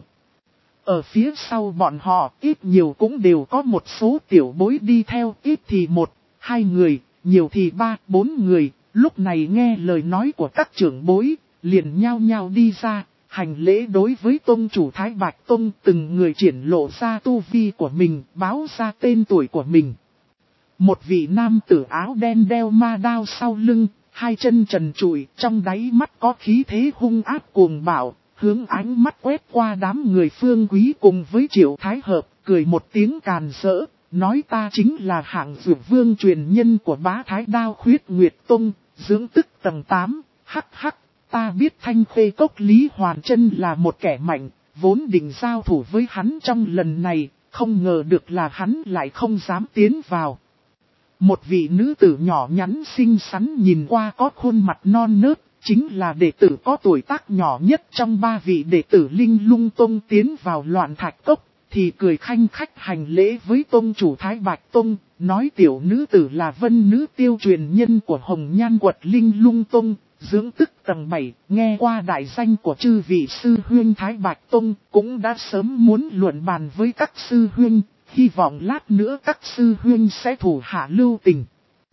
Ở phía sau bọn họ, ít nhiều cũng đều có một số tiểu bối đi theo, ít thì một, hai người, nhiều thì ba, bốn người. Lúc này nghe lời nói của các trưởng bối, liền nhao nhao đi ra, hành lễ đối với tông chủ Thái Bạch Tông. Từng người triển lộ ra tu vi của mình, báo ra tên tuổi của mình. Một vị nam tử áo đen đeo ma đao sau lưng, hai chân trần trụi, trong đáy mắt có khí thế hung ác cuồng bạo. Hướng ánh mắt quét qua đám người Phương Quý cùng với Triệu Thái Hợp, cười một tiếng càn rỡ, nói ta chính là hạng dược vương truyền nhân của bá Thái Đao Khuyết Nguyệt Tông, dưỡng tức tầng tám, hắc hắc, ta biết Thanh Khuê Cốc Lý Hoàn Trân là một kẻ mạnh, vốn định giao thủ với hắn trong lần này, không ngờ được là hắn lại không dám tiến vào. Một vị nữ tử nhỏ nhắn xinh xắn nhìn qua có khuôn mặt non nớt. Chính là đệ tử có tuổi tác nhỏ nhất trong ba vị đệ tử Linh Lung Tông tiến vào Loạn Thạch Cốc, thì cười khanh khách hành lễ với tông chủ Thái Bạch Tông, nói tiểu nữ tử là Vân Nữ Tiêu truyền nhân của Hồng Nhan Quật Linh Lung Tông, dưỡng tức tầng bảy, nghe qua đại danh của chư vị sư huyên Thái Bạch Tông, cũng đã sớm muốn luận bàn với các sư huyên, hy vọng lát nữa các sư huyên sẽ thủ hạ lưu tình.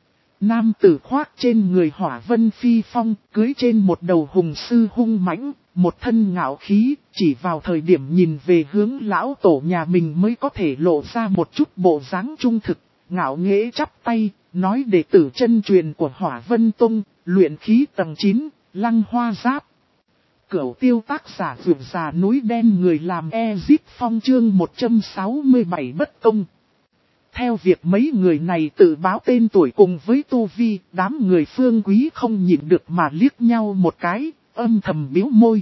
Nam tử khoác trên người Hỏa Vân Phi Phong, cưới trên một đầu hùng sư hung mãnh, một thân ngạo khí, chỉ vào thời điểm nhìn về hướng lão tổ nhà mình mới có thể lộ ra một chút bộ dáng trung thực, ngạo nghễ chắp tay, nói đệ tử chân truyền của Hỏa Vân Tông, luyện khí tầng chín, Lăng Hoa Giáp. Cửu tiêu tác giả vượt già núi đen người làm Ezip Phong chương một trăm sáu mươi bảy bất công. Theo việc mấy người này tự báo tên tuổi cùng với tu vi, đám người Phương Quý không nhịn được mà liếc nhau một cái, âm thầm biếu môi.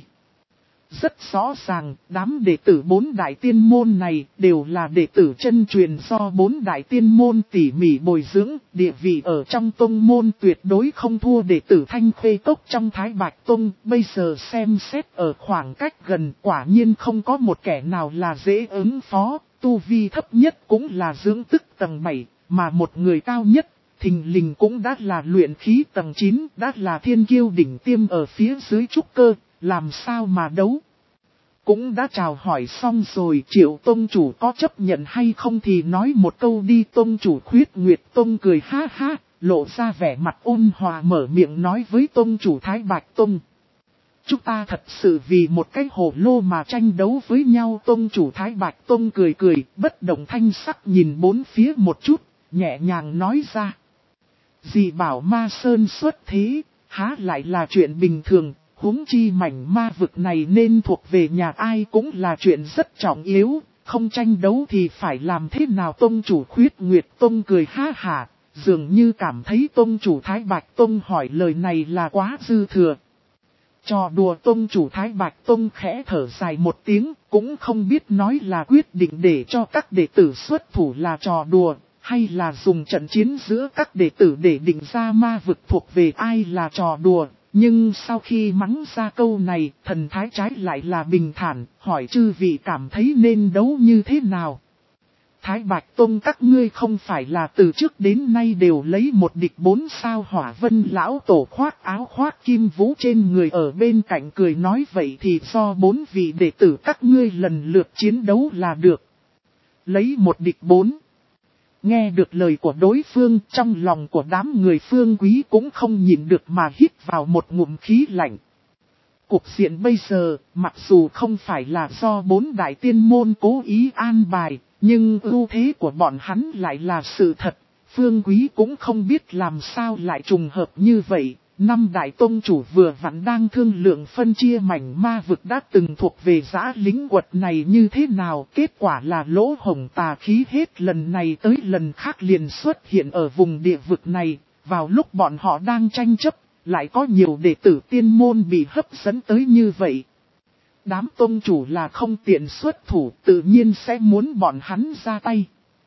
Rất rõ ràng, đám đệ tử bốn đại tiên môn này đều là đệ tử chân truyền do bốn đại tiên môn tỉ mỉ bồi dưỡng, địa vị ở trong tông môn tuyệt đối không thua đệ tử Thanh Khuê Cốc trong Thái Bạch Tông. Bây giờ xem xét ở khoảng cách gần, quả nhiên không có một kẻ nào là dễ ứng phó. Tu vi thấp nhất cũng là dưỡng tức tầng bảy, mà một người cao nhất, thình lình cũng đã là luyện khí tầng chín, đã là thiên kiêu đỉnh tiêm ở phía dưới trúc cơ, làm sao mà đấu. Cũng đã chào hỏi xong rồi, Triệu Tông Chủ có chấp nhận hay không thì nói một câu đi. Tông Chủ Khuyết Nguyệt Tông cười ha ha, lộ ra vẻ mặt ôn hòa mở miệng nói với Tông Chủ Thái Bạch Tông. Chúng ta thật sự vì một cái hồ lô mà tranh đấu với nhau. Tông chủ Thái Bạch Tông cười cười, bất động thanh sắc nhìn bốn phía một chút, nhẹ nhàng nói ra. Dì bảo Ma Sơn xuất thế, há lại là chuyện bình thường, Huống chi mảnh ma vực này nên thuộc về nhà ai cũng là chuyện rất trọng yếu, không tranh đấu thì phải làm thế nào? Tông chủ Khuyết Nguyệt Tông cười ha hả, dường như cảm thấy tông chủ Thái Bạch Tông hỏi lời này là quá dư thừa. Trò đùa. Tông chủ Thái Bạch Tông khẽ thở dài một tiếng, cũng không biết nói là quyết định để cho các đệ tử xuất thủ là trò đùa, hay là dùng trận chiến giữa các đệ tử để định ra ma vực thuộc về ai là trò đùa. Nhưng sau khi mắng ra câu này, thần thái trái lại là bình thản, hỏi chư vị cảm thấy nên đấu như thế nào? Thái Bạch Tông các ngươi không phải là từ trước đến nay đều lấy một địch bốn sao? Hỏa Vân lão tổ khoác áo khoác kim vũ trên người ở bên cạnh cười nói, vậy thì do bốn vị đệ tử các ngươi lần lượt chiến đấu là được. Lấy một địch bốn. Nghe được lời của đối phương, trong lòng của đám người Phương Quý cũng không nhịn được mà hít vào một ngụm khí lạnh. Cục diện bây giờ, mặc dù không phải là do bốn đại tiên môn cố ý an bài, nhưng ưu thế của bọn hắn lại là sự thật. Phương Quý cũng không biết làm sao lại trùng hợp như vậy. Năm đại tông chủ vừa vặn đang thương lượng phân chia mảnh ma vực đã từng thuộc về Dã Lính Quật này như thế nào. Kết quả là lỗ hổng tà khí hết lần này tới lần khác liền xuất hiện ở vùng địa vực này. Vào lúc bọn họ đang tranh chấp, lại có nhiều đệ tử tiên môn bị hấp dẫn tới như vậy. Đám tông chủ là không tiện xuất thủ, tự nhiên sẽ muốn bọn hắn ra tay.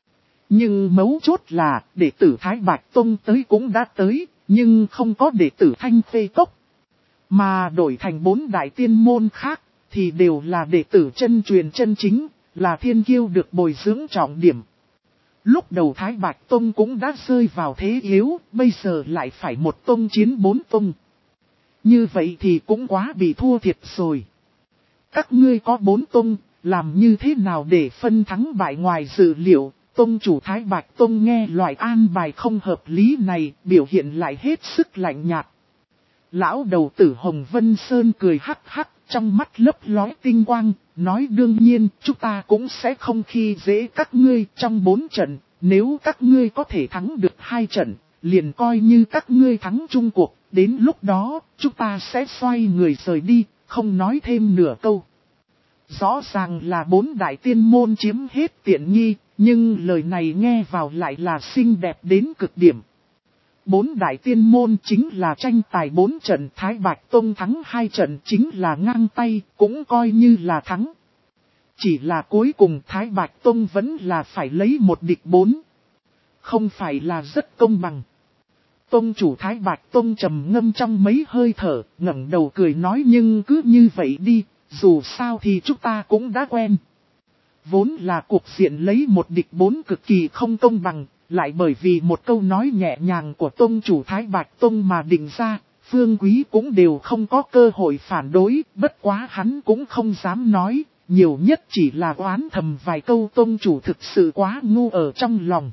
Nhưng mấu chốt là đệ tử Thái Bạch Tông tới cũng đã tới, nhưng không có đệ tử Thanh Khê Cốc. Mà đổi thành bốn đại tiên môn khác, thì đều là đệ tử chân truyền chân chính, là thiên kiêu được bồi dưỡng trọng điểm. Lúc đầu Thái Bạch Tông cũng đã rơi vào thế yếu, bây giờ lại phải một tông chiến bốn tông. Như vậy thì cũng quá bị thua thiệt rồi. Các ngươi có bốn tông, làm như thế nào để phân thắng bại? Ngoài dự liệu, tông chủ Thái Bạch Tông nghe loại an bài không hợp lý này, biểu hiện lại hết sức lạnh nhạt. Lão đầu tử Hồng Vân Sơn cười hắc hắc, trong mắt lấp lóe tinh quang, nói đương nhiên, chúng ta cũng sẽ không khi dễ các ngươi trong bốn trận, nếu các ngươi có thể thắng được hai trận, liền coi như các ngươi thắng chung cuộc, đến lúc đó, chúng ta sẽ xoay người rời đi, không nói thêm nửa câu. Rõ ràng là bốn đại tiên môn chiếm hết tiện nghi, nhưng lời này nghe vào lại là xinh đẹp đến cực điểm. Bốn đại tiên môn chính là tranh tài bốn trận, Thái Bạch Tông thắng hai trận chính là ngang tay, cũng coi như là thắng. Chỉ là cuối cùng Thái Bạch Tông vẫn là phải lấy một địch bốn. Không phải là rất công bằng. Tông chủ Thái Bạch Tông trầm ngâm trong mấy hơi thở, ngẩng đầu cười nói, nhưng cứ như vậy đi, dù sao thì chúng ta cũng đã quen. Vốn là cuộc diện lấy một địch bốn cực kỳ không công bằng, lại bởi vì một câu nói nhẹ nhàng của tông chủ Thái Bạch Tông mà định ra, Phương Quý cũng đều không có cơ hội phản đối, bất quá hắn cũng không dám nói, nhiều nhất chỉ là oán thầm vài câu tông chủ thực sự quá ngu ở trong lòng.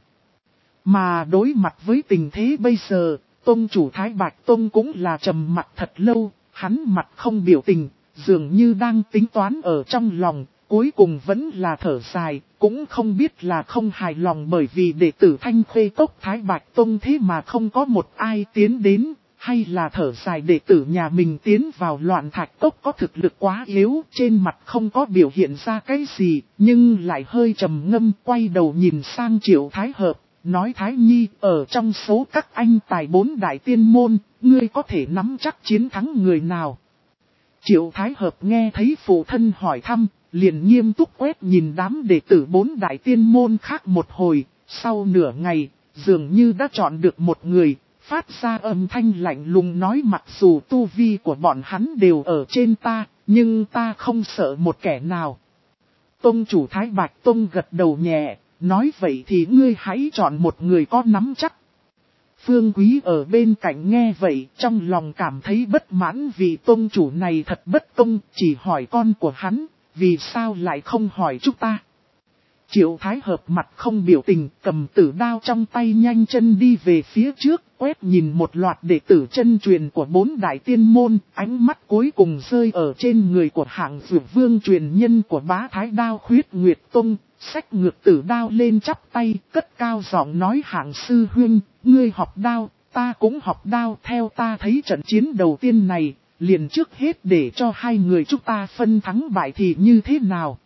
Mà đối mặt với tình thế bây giờ, tông chủ Thái Bạch Tông cũng là trầm mặt thật lâu, hắn mặt không biểu tình, dường như đang tính toán ở trong lòng. Cuối cùng vẫn là thở dài, cũng không biết là không hài lòng bởi vì đệ tử Thanh Khê Cốc Thái Bạch Tông thế mà không có một ai tiến đến, hay là thở dài đệ tử nhà mình tiến vào Loạn Thạch Cốc có thực lực quá yếu, trên mặt không có biểu hiện ra cái gì, nhưng lại hơi trầm ngâm, quay đầu nhìn sang Triệu Thái Hợp, nói Thái Nhi, ở trong số các anh tài bốn đại tiên môn, ngươi có thể nắm chắc chiến thắng người nào? Triệu Thái Hợp nghe thấy phụ thân hỏi thăm, liền nghiêm túc quét nhìn đám đệ tử bốn đại tiên môn khác một hồi, sau nửa ngày, dường như đã chọn được một người, phát ra âm thanh lạnh lùng nói, mặc dù tu vi của bọn hắn đều ở trên ta, nhưng ta không sợ một kẻ nào. Tông chủ Thái Bạch Tông gật đầu nhẹ, nói vậy thì ngươi hãy chọn một người có nắm chắc. Phương Quý ở bên cạnh nghe vậy, trong lòng cảm thấy bất mãn vì tông chủ này thật bất công, chỉ hỏi con của hắn. Vì sao lại không hỏi chúng ta? Triệu Thái Hợp mặt không biểu tình, cầm tử đao trong tay nhanh chân đi về phía trước, quét nhìn một loạt đệ tử chân truyền của bốn đại tiên môn, ánh mắt cuối cùng rơi ở trên người của hạng dược vương truyền nhân của Bá Thái Đao Khuyết Nguyệt Tông, xách ngược tử đao lên chắp tay, cất cao giọng nói, hạng sư huynh, ngươi học đao, ta cũng học đao, theo ta thấy trận chiến đầu tiên này. liền trước hết để cho hai người chúng ta phân thắng bại thì như thế nào?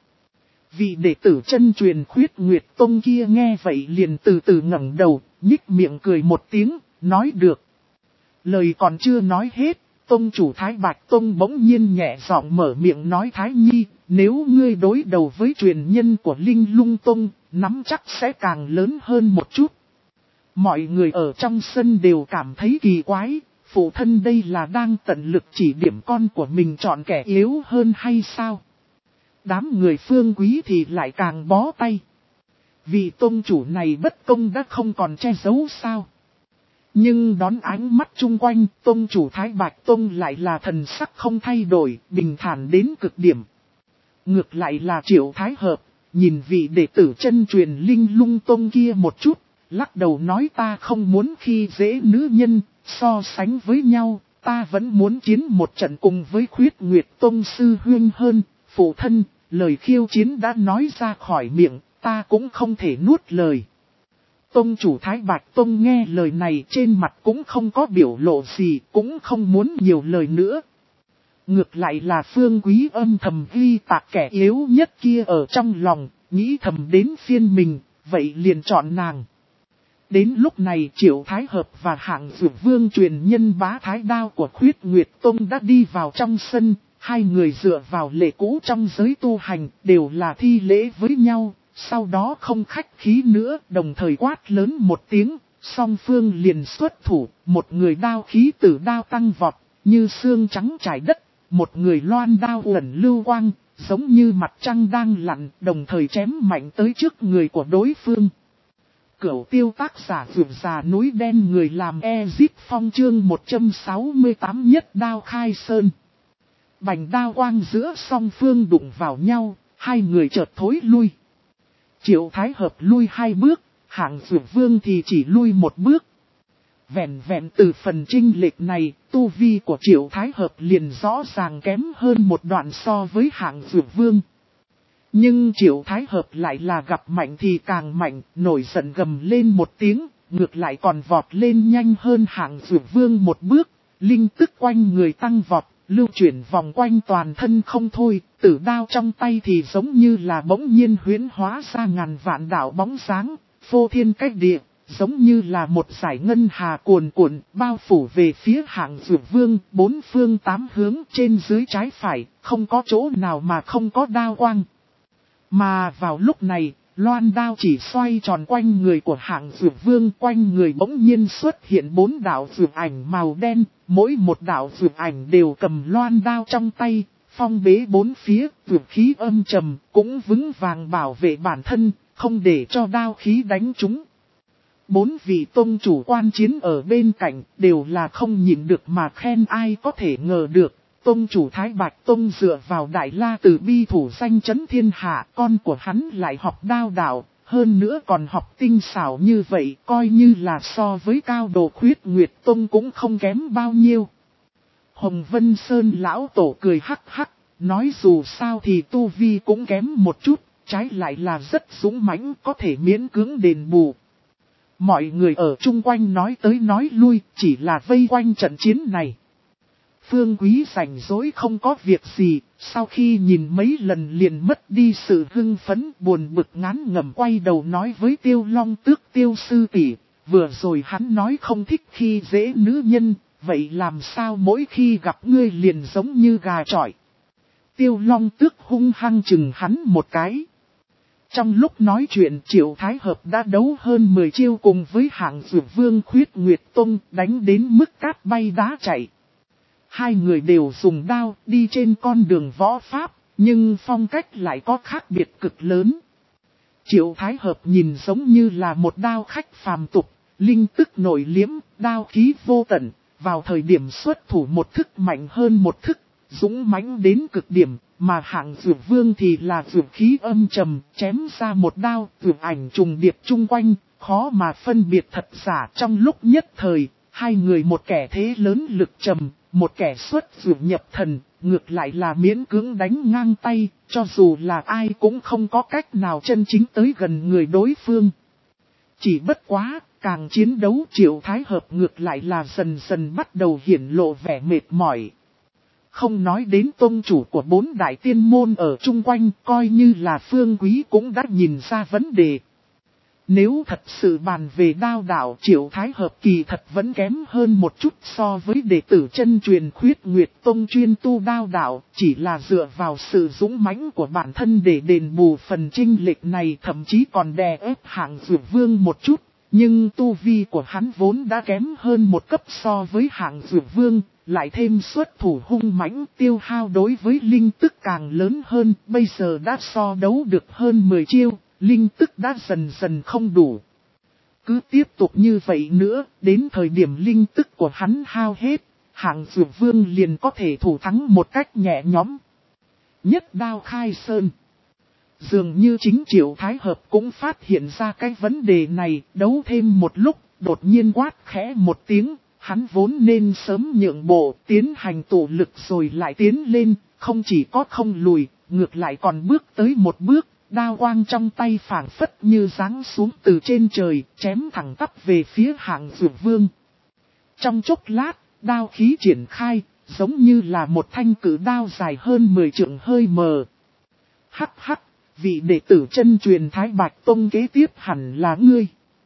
Vị đệ tử chân truyền Khuyết Nguyệt Tông kia nghe vậy liền từ từ ngẩng đầu, nhích miệng cười một tiếng, nói được. Lời còn chưa nói hết, Tông chủ Thái Bạch Tông bỗng nhiên nhẹ giọng mở miệng nói Thái Nhi, nếu ngươi đối đầu với truyền nhân của Linh Lung Tông, nắm chắc sẽ càng lớn hơn một chút. Mọi người ở trong sân đều cảm thấy kỳ quái, phụ thân đây là đang tận lực chỉ điểm con của mình chọn kẻ yếu hơn hay sao? Đám người Phương Quý thì lại càng bó tay. Vì tông chủ này bất công đã không còn che giấu sao? Nhưng đón ánh mắt chung quanh, tông chủ Thái Bạch Tông lại là thần sắc không thay đổi, bình thản đến cực điểm. Ngược lại là Triệu Thái Hợp, nhìn vị đệ tử chân truyền Linh Lung Tông kia một chút, lắc đầu nói ta không muốn khi dễ nữ nhân, so sánh với nhau, ta vẫn muốn chiến một trận cùng với Khuyết Nguyệt Tông sư huynh hơn, phụ thân, lời khiêu chiến đã nói ra khỏi miệng, ta cũng không thể nuốt lời. Tông chủ Thái Bạch Tông nghe lời này trên mặt cũng không có biểu lộ gì, cũng không muốn nhiều lời nữa. Ngược lại là Phương Quý âm thầm ghi tạc kẻ yếu nhất kia ở trong lòng, nghĩ thầm đến phiên mình, vậy liền chọn nàng. Đến lúc này Triệu Thái Hợp và hạng dược vương truyền nhân bá thái đao của Khuyết Nguyệt Tông đã đi vào trong sân, hai người dựa vào lệ cũ trong giới tu hành đều là thi lễ với nhau, sau đó không khách khí nữa đồng thời quát lớn một tiếng, song phương liền xuất thủ, một người đao khí tử đao tăng vọt, như xương trắng trải đất, một người loan đao uẩn lưu quang, giống như mặt trăng đang lặn, đồng thời chém mạnh tới trước người của đối phương. Cửu tiêu tác giả vượt già núi đen người làm Ezip Phong chương một trăm sáu mươi tám nhất đao khai sơn. Bành đao quang giữa song phương đụng vào nhau, hai người chợt thối lui. Triệu Thái Hợp lui hai bước, hạng dược vương thì chỉ lui một bước. Vẹn vẹn từ phần chênh lệch này, tu vi của Triệu Thái Hợp liền rõ ràng kém hơn một đoạn so với hạng dược vương. Nhưng Triệu Thái Hợp lại là gặp mạnh thì càng mạnh, nổi giận gầm lên một tiếng, ngược lại còn vọt lên nhanh hơn hạng dược vương một bước, linh tức quanh người tăng vọt, lưu chuyển vòng quanh toàn thân không thôi, tử đao trong tay thì giống như là bỗng nhiên huyễn hóa ra ngàn vạn đạo bóng sáng, phô thiên cách địa, giống như là một dải ngân hà cuồn cuộn, bao phủ về phía hạng dược vương, bốn phương tám hướng trên dưới trái phải, không có chỗ nào mà không có đao quang. Mà vào lúc này, loan đao chỉ xoay tròn quanh người của hạng dược vương, quanh người bỗng nhiên xuất hiện bốn đạo dược ảnh màu đen, mỗi một đạo dược ảnh đều cầm loan đao trong tay, phong bế bốn phía, dược khí âm trầm, cũng vững vàng bảo vệ bản thân, không để cho đao khí đánh chúng. Bốn vị tông chủ quan chiến ở bên cạnh đều là không nhìn được mà khen ai có thể ngờ được. Tông chủ Thái Bạch Tông dựa vào Đại La Từ Bi thủ danh chấn thiên hạ, con của hắn lại học đao đạo, hơn nữa còn học tinh xảo như vậy, coi như là so với cao đồ Khuyết Nguyệt Tông cũng không kém bao nhiêu. Hồng Vân Sơn lão tổ cười hắc hắc, nói dù sao thì tu vi cũng kém một chút, trái lại là rất dũng mãnh, có thể miễn cưỡng đền bù. Mọi người ở chung quanh nói tới nói lui, chỉ là vây quanh trận chiến này. Phương Quý rảnh rỗi không có việc gì, sau khi nhìn mấy lần liền mất đi sự hưng phấn, buồn bực ngán ngẩm quay đầu nói với Tiêu Long Tước Tiêu sư tỷ, vừa rồi hắn nói không thích khi dễ nữ nhân, vậy làm sao mỗi khi gặp ngươi liền giống như gà chọi. Tiêu Long Tước hung hăng chừng hắn một cái. Trong lúc nói chuyện Triệu Thái Hợp đã đấu hơn mười chiêu cùng với hạng dược vương Khuyết Nguyệt Tông, đánh đến mức cát bay đá chạy. Hai người đều dùng đao đi trên con đường võ pháp, nhưng phong cách lại có khác biệt cực lớn. Triệu Thái Hợp nhìn giống như là một đao khách phàm tục, linh tức nổi liếm, đao khí vô tận, vào thời điểm xuất thủ một thức mạnh hơn một thức, dũng mãnh đến cực điểm, mà hạng dược vương thì là dược khí âm trầm, chém ra một đao, dược ảnh trùng điệp chung quanh, khó mà phân biệt thật giả. Trong lúc nhất thời, hai người một kẻ thế lớn lực trầm, một kẻ xuất dược nhập thần, ngược lại là miễn cưỡng đánh ngang tay, cho dù là ai cũng không có cách nào chân chính tới gần người đối phương. Chỉ bất quá, càng chiến đấu Triệu Thái Hợp ngược lại là dần dần bắt đầu hiển lộ vẻ mệt mỏi. Không nói đến tông chủ của bốn đại tiên môn ở chung quanh, coi như là Phương Quý cũng đã nhìn ra vấn đề. Nếu thật sự bàn về đao đạo, Triệu Thái Hợp kỳ thật vẫn kém hơn một chút so với đệ tử chân truyền Khuyết Nguyệt Tông chuyên tu đao đạo, chỉ là dựa vào sự dũng mãnh của bản thân để đền bù phần chênh lệch này, thậm chí còn đè ép Hạng Dược Vương một chút. Nhưng tu vi của hắn vốn đã kém hơn một cấp so với Hạng Dược Vương, lại thêm xuất thủ hung mãnh, tiêu hao đối với linh tức càng lớn hơn, bây giờ đã so đấu được hơn mười chiêu. Linh tức đã dần dần không đủ. Cứ tiếp tục như vậy nữa, đến thời điểm linh tức của hắn hao hết, Hạng Dược Vương liền có thể thủ thắng một cách nhẹ nhõm. Nhất đao khai sơn. Dường như chính Triệu Thái Hợp cũng phát hiện ra cái vấn đề này, đấu thêm một lúc, đột nhiên quát khẽ một tiếng, hắn vốn nên sớm nhượng bộ, tiến hành tụ lực rồi lại tiến lên, không chỉ có không lùi, ngược lại còn bước tới một bước. Đao quang trong tay phảng phất như giáng xuống từ trên trời, chém thẳng tắp về phía Hạng Dược Vương. Trong chốc lát, đao khí triển khai, giống như là một thanh cử đao dài hơn mười trượng hơi mờ. Hắc hắc, vị đệ tử chân truyền Thái Bạch Tông kế tiếp hẳn là ngươi.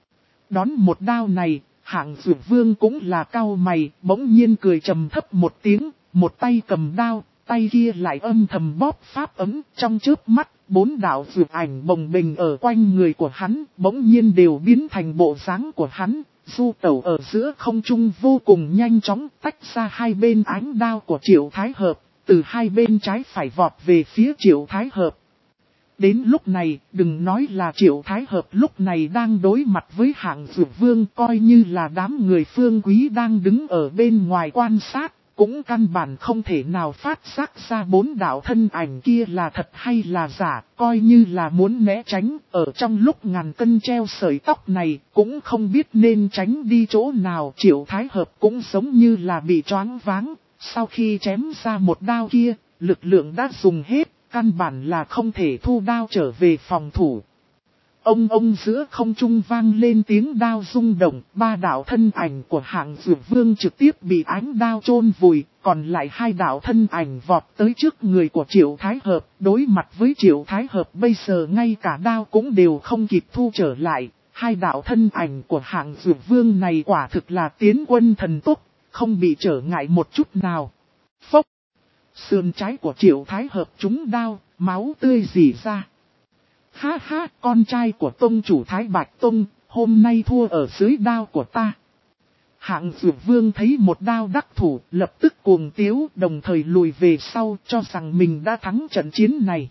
Đón một đao này, Hạng Dược Vương cũng là cau mày, bỗng nhiên cười trầm thấp một tiếng, một tay cầm đao, tay kia lại âm thầm bóp pháp ấm, trong chớp mắt. Bốn đạo dược ảnh bồng bềnh ở quanh người của hắn, bỗng nhiên đều biến thành bộ dáng của hắn, du tẩu ở giữa không trung vô cùng nhanh chóng, tách ra hai bên ánh đao của Triệu Thái Hợp, từ hai bên trái phải vọt về phía Triệu Thái Hợp. Đến lúc này, đừng nói là Triệu Thái Hợp lúc này đang đối mặt với Hạng Dược Vương, coi như là đám người Phương Quý đang đứng ở bên ngoài quan sát. Cũng căn bản không thể nào phát giác ra bốn đạo thân ảnh kia là thật hay là giả, coi như là muốn né tránh, ở trong lúc ngàn cân treo sợi tóc này, cũng không biết nên tránh đi chỗ nào. Triệu Thái Hợp cũng giống như là bị choáng váng, sau khi chém ra một đao kia, lực lượng đã dùng hết, căn bản là không thể thu đao trở về phòng thủ. Ông ông giữa không trung vang lên tiếng đao rung động, ba đạo thân ảnh của Hạng Dược Vương trực tiếp bị ánh đao chôn vùi, còn lại hai đạo thân ảnh vọt tới trước người của Triệu Thái Hợp, đối mặt với Triệu Thái Hợp bây giờ ngay cả đao cũng đều không kịp thu trở lại, hai đạo thân ảnh của Hạng Dược Vương này quả thực là tiến quân thần tốc, không bị trở ngại một chút nào. Phốc! Sườn trái của Triệu Thái Hợp trúng đao, máu tươi rỉ ra. Ha ha, con trai của tông chủ Thái Bạch Tông, hôm nay thua ở dưới đao của ta. Hạng Dược Vương thấy một đao đắc thủ, lập tức cuồng tiếu, đồng thời lùi về sau cho rằng mình đã thắng trận chiến này.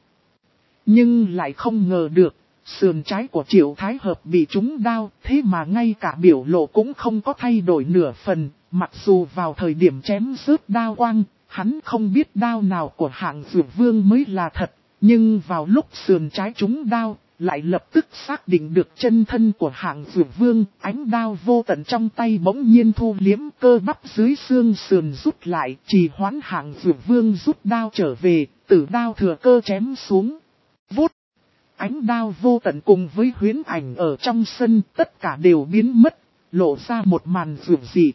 Nhưng lại không ngờ được, sườn trái của Triệu Thái Hợp bị trúng đao, thế mà ngay cả biểu lộ cũng không có thay đổi nửa phần, mặc dù vào thời điểm chém rớt đao quang, hắn không biết đao nào của Hạng Dược Vương mới là thật. Nhưng vào lúc sườn trái trúng đao, lại lập tức xác định được chân thân của Hạng Dược Vương, ánh đao vô tận trong tay bỗng nhiên thu liếm, cơ bắp dưới xương sườn rút lại, trì hoãn Hạng Dược Vương rút đao trở về, tử đao thừa cơ chém xuống. Vút! Ánh đao vô tận cùng với huyễn ảnh ở trong sân, tất cả đều biến mất, lộ ra một màn dược dị.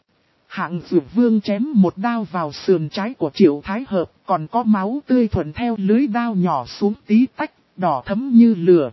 Hạng Dược Vương chém một đao vào sườn trái của Triệu Thái Hợp, còn có máu tươi thuận theo lưới đao nhỏ xuống tí tách, đỏ thấm như lửa.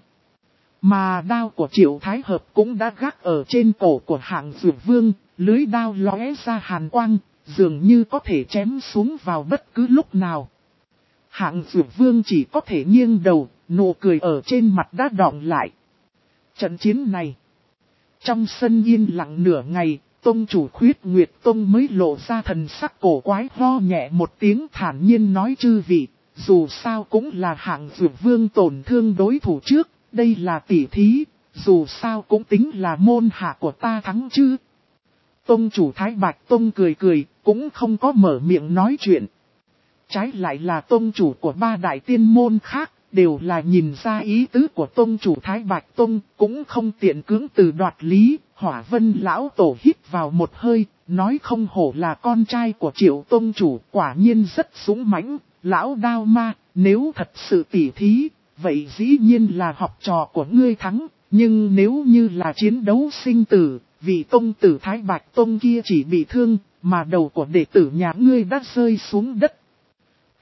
Mà đao của Triệu Thái Hợp cũng đã gác ở trên cổ của Hạng Dược Vương, lưới đao lóe ra hàn quang, dường như có thể chém xuống vào bất cứ lúc nào. Hạng Dược Vương chỉ có thể nghiêng đầu, nụ cười ở trên mặt đã đọng lại. Trận chiến này, trong sân yên lặng nửa ngày, Tông chủ Khuyết Nguyệt Tông mới lộ ra thần sắc cổ quái, ho nhẹ một tiếng thản nhiên nói: chư vị, dù sao cũng là Hạng Dược Vương tổn thương đối thủ trước, đây là tỷ thí, dù sao cũng tính là môn hạ của ta thắng chứ. Tông chủ Thái Bạch Tông cười cười, cũng không có mở miệng nói chuyện. Trái lại là tông chủ của ba đại tiên môn khác, đều là nhìn ra ý tứ của tông chủ Thái Bạch Tông, cũng không tiện cưỡng từ đoạt lý. Hỏa Vân lão tổ hít vào một hơi, nói không hổ là con trai của Triệu tông chủ, quả nhiên rất dũng mãnh. Lão đao ma, nếu thật sự tỉ thí, vậy dĩ nhiên là học trò của ngươi thắng, nhưng nếu như là chiến đấu sinh tử, vị tông tử Thái Bạch Tông kia chỉ bị thương, mà đầu của đệ tử nhà ngươi đã rơi xuống đất,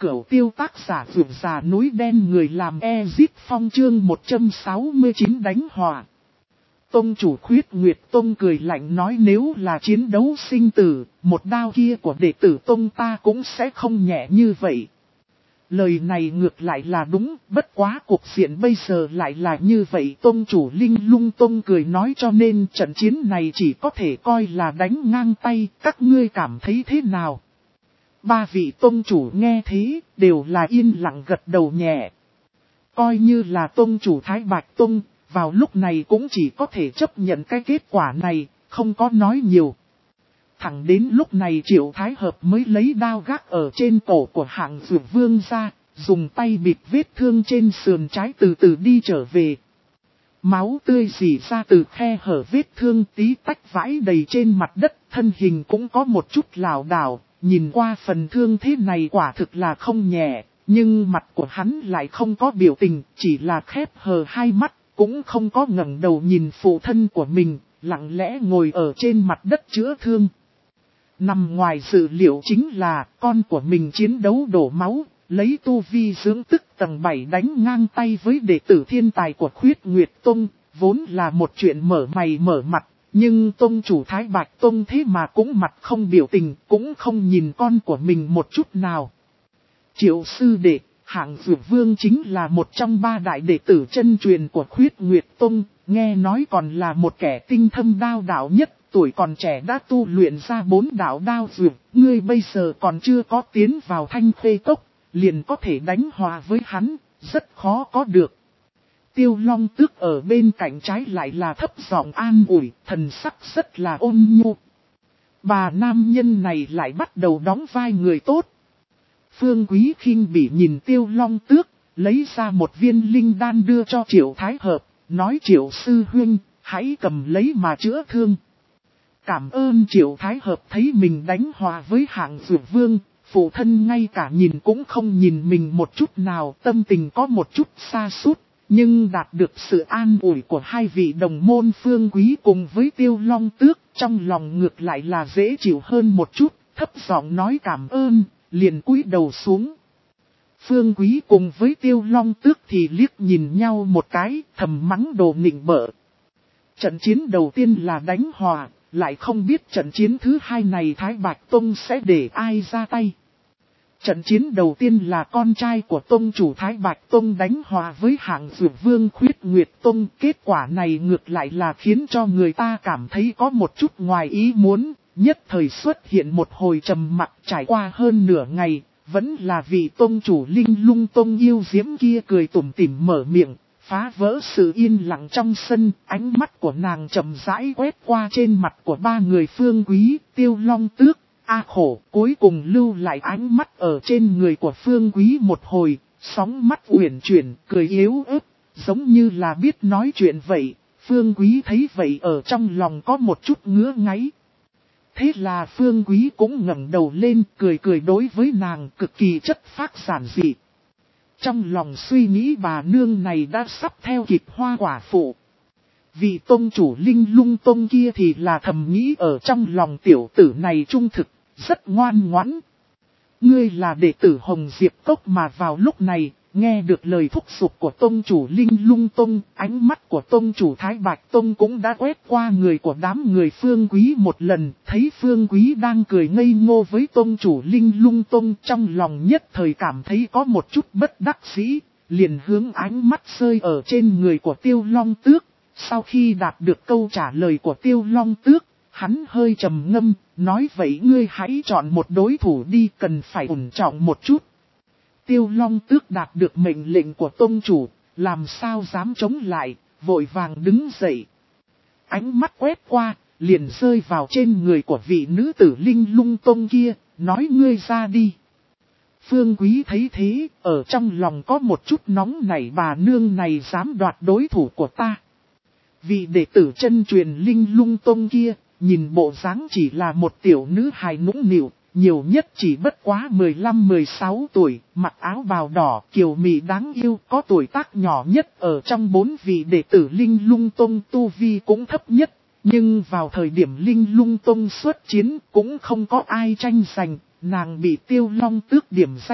Cửu tiêu tác giả vượt già núi đen người làm Ezip Phong chương một trăm sáu mươi chín đánh hòa. Tông chủ Khuyết Nguyệt Tông cười lạnh nói nếu là chiến đấu sinh tử, một đao kia của đệ tử Tông ta cũng sẽ không nhẹ như vậy. Lời này ngược lại là đúng, bất quá cuộc diện bây giờ lại là như vậy. Tông chủ Linh Lung Tông cười nói cho nên trận chiến này chỉ có thể coi là đánh ngang tay, các ngươi cảm thấy thế nào? Ba vị tông chủ nghe thế, đều là yên lặng gật đầu nhẹ. Coi như là tông chủ Thái Bạch Tông, vào lúc này cũng chỉ có thể chấp nhận cái kết quả này, không có nói nhiều. Thẳng đến lúc này Triệu Thái Hợp mới lấy đao gác ở trên cổ của Hạng Dược Vương ra, dùng tay bịt vết thương trên sườn trái từ từ đi trở về. Máu tươi rỉ ra từ khe hở vết thương tí tách vãi đầy trên mặt đất, thân hình cũng có một chút lảo đảo. Nhìn qua phần thương thế này quả thực là không nhẹ, nhưng mặt của hắn lại không có biểu tình, chỉ là khép hờ hai mắt, cũng không có ngẩng đầu nhìn phụ thân của mình, lặng lẽ ngồi ở trên mặt đất chữa thương. Nằm ngoài dự liệu chính là con của mình chiến đấu đổ máu, lấy tu vi dưỡng tức tầng bảy đánh ngang tay với đệ tử thiên tài của Khuyết Nguyệt Tông, vốn là một chuyện mở mày mở mặt. Nhưng tông chủ Thái Bạch Tông thế mà cũng mặt không biểu tình, cũng không nhìn con của mình một chút nào. Triệu sư đệ, Hạng Dược Vương chính là một trong ba đại đệ tử chân truyền của Khuyết Nguyệt Tông, nghe nói còn là một kẻ tinh thâm đao đạo nhất, tuổi còn trẻ đã tu luyện ra bốn đạo đao dược, ngươi bây giờ còn chưa có tiến vào Thanh Khê Cốc, liền có thể đánh hòa với hắn, rất khó có được. Tiêu Long Tước ở bên cạnh trái lại là thấp giọng an ủi, thần sắc rất là ôn nhu. Bà nam nhân này lại bắt đầu đóng vai người tốt. Phương Quý khinh bỉ nhìn Tiêu Long Tước, lấy ra một viên linh đan đưa cho Triệu Thái Hợp, nói Triệu Sư Huynh, hãy cầm lấy mà chữa thương. Cảm ơn Triệu Thái Hợp thấy mình đánh hòa với Hạng Dược Vương, phụ thân ngay cả nhìn cũng không nhìn mình một chút nào, tâm tình có một chút xa sút Nhưng đạt được sự an ủi của hai vị đồng môn Phương Quý cùng với Tiêu Long Tước, trong lòng ngược lại là dễ chịu hơn một chút, thấp giọng nói cảm ơn, liền cúi đầu xuống. Phương Quý cùng với Tiêu Long Tước thì liếc nhìn nhau một cái, thầm mắng đồ nịnh bợ. Trận chiến đầu tiên là đánh hòa, lại không biết trận chiến thứ hai này Thái Bạch Tông sẽ để ai ra tay. Trận chiến đầu tiên là con trai của Tông chủ Thái Bạch Tông đánh hòa với Hạng Dược Vương Khuyết Nguyệt Tông. Kết quả này ngược lại là khiến cho người ta cảm thấy có một chút ngoài ý muốn. Nhất thời xuất hiện một hồi trầm mặc trải qua hơn nửa ngày. Vẫn là vị Tông chủ Linh Lung Tông yêu diễm kia cười tủm tỉm mở miệng. Phá vỡ sự yên lặng trong sân, ánh mắt của nàng chậm rãi quét qua trên mặt của ba người Phương Quý, Tiêu Long Tước. A khổ, cuối cùng lưu lại ánh mắt ở trên người của Phương Quý một hồi, sóng mắt uyển chuyển, cười yếu ớt, giống như là biết nói chuyện vậy. Phương Quý thấy vậy ở trong lòng có một chút ngứa ngáy. Thế là Phương Quý cũng ngẩng đầu lên, cười cười đối với nàng cực kỳ chất phác giản dị. Trong lòng suy nghĩ bà nương này đã sắp theo kịp Hoa quả phụ. Vị tông chủ Linh Lung Tông kia thì là thầm nghĩ ở trong lòng tiểu tử này trung thực, rất ngoan ngoãn. Ngươi là đệ tử Hồng Diệp Cốc mà vào lúc này, nghe được lời thúc giục của tông chủ Linh Lung Tông, ánh mắt của tông chủ Thái Bạch Tông cũng đã quét qua người của đám người Phương Quý một lần, thấy Phương Quý đang cười ngây ngô với tông chủ Linh Lung Tông, trong lòng nhất thời cảm thấy có một chút bất đắc dĩ, liền hướng ánh mắt rơi ở trên người của Tiêu Long Tước. Sau khi đạt được câu trả lời của Tiêu Long Tước, hắn hơi trầm ngâm, nói vậy ngươi hãy chọn một đối thủ đi, cần phải ổn trọng một chút. Tiêu Long Tước đạt được mệnh lệnh của tông chủ, làm sao dám chống lại, vội vàng đứng dậy. Ánh mắt quét qua, liền rơi vào trên người của vị nữ tử Linh Lung Tông kia, nói ngươi ra đi. Phương Quý thấy thế, ở trong lòng có một chút nóng nảy, bà nương này dám đoạt đối thủ của ta. Vị đệ tử chân truyền Linh Lung Tông kia, nhìn bộ dáng chỉ là một tiểu nữ hài nũng nịu, nhiều nhất chỉ bất quá mười lăm mười sáu tuổi, mặc áo bào đỏ, kiều mị đáng yêu, có tuổi tác nhỏ nhất ở trong bốn vị đệ tử Linh Lung Tông, tu vi cũng thấp nhất. Nhưng vào thời điểm Linh Lung Tông xuất chiến cũng không có ai tranh giành, nàng bị Tiêu Long Tước điểm danh,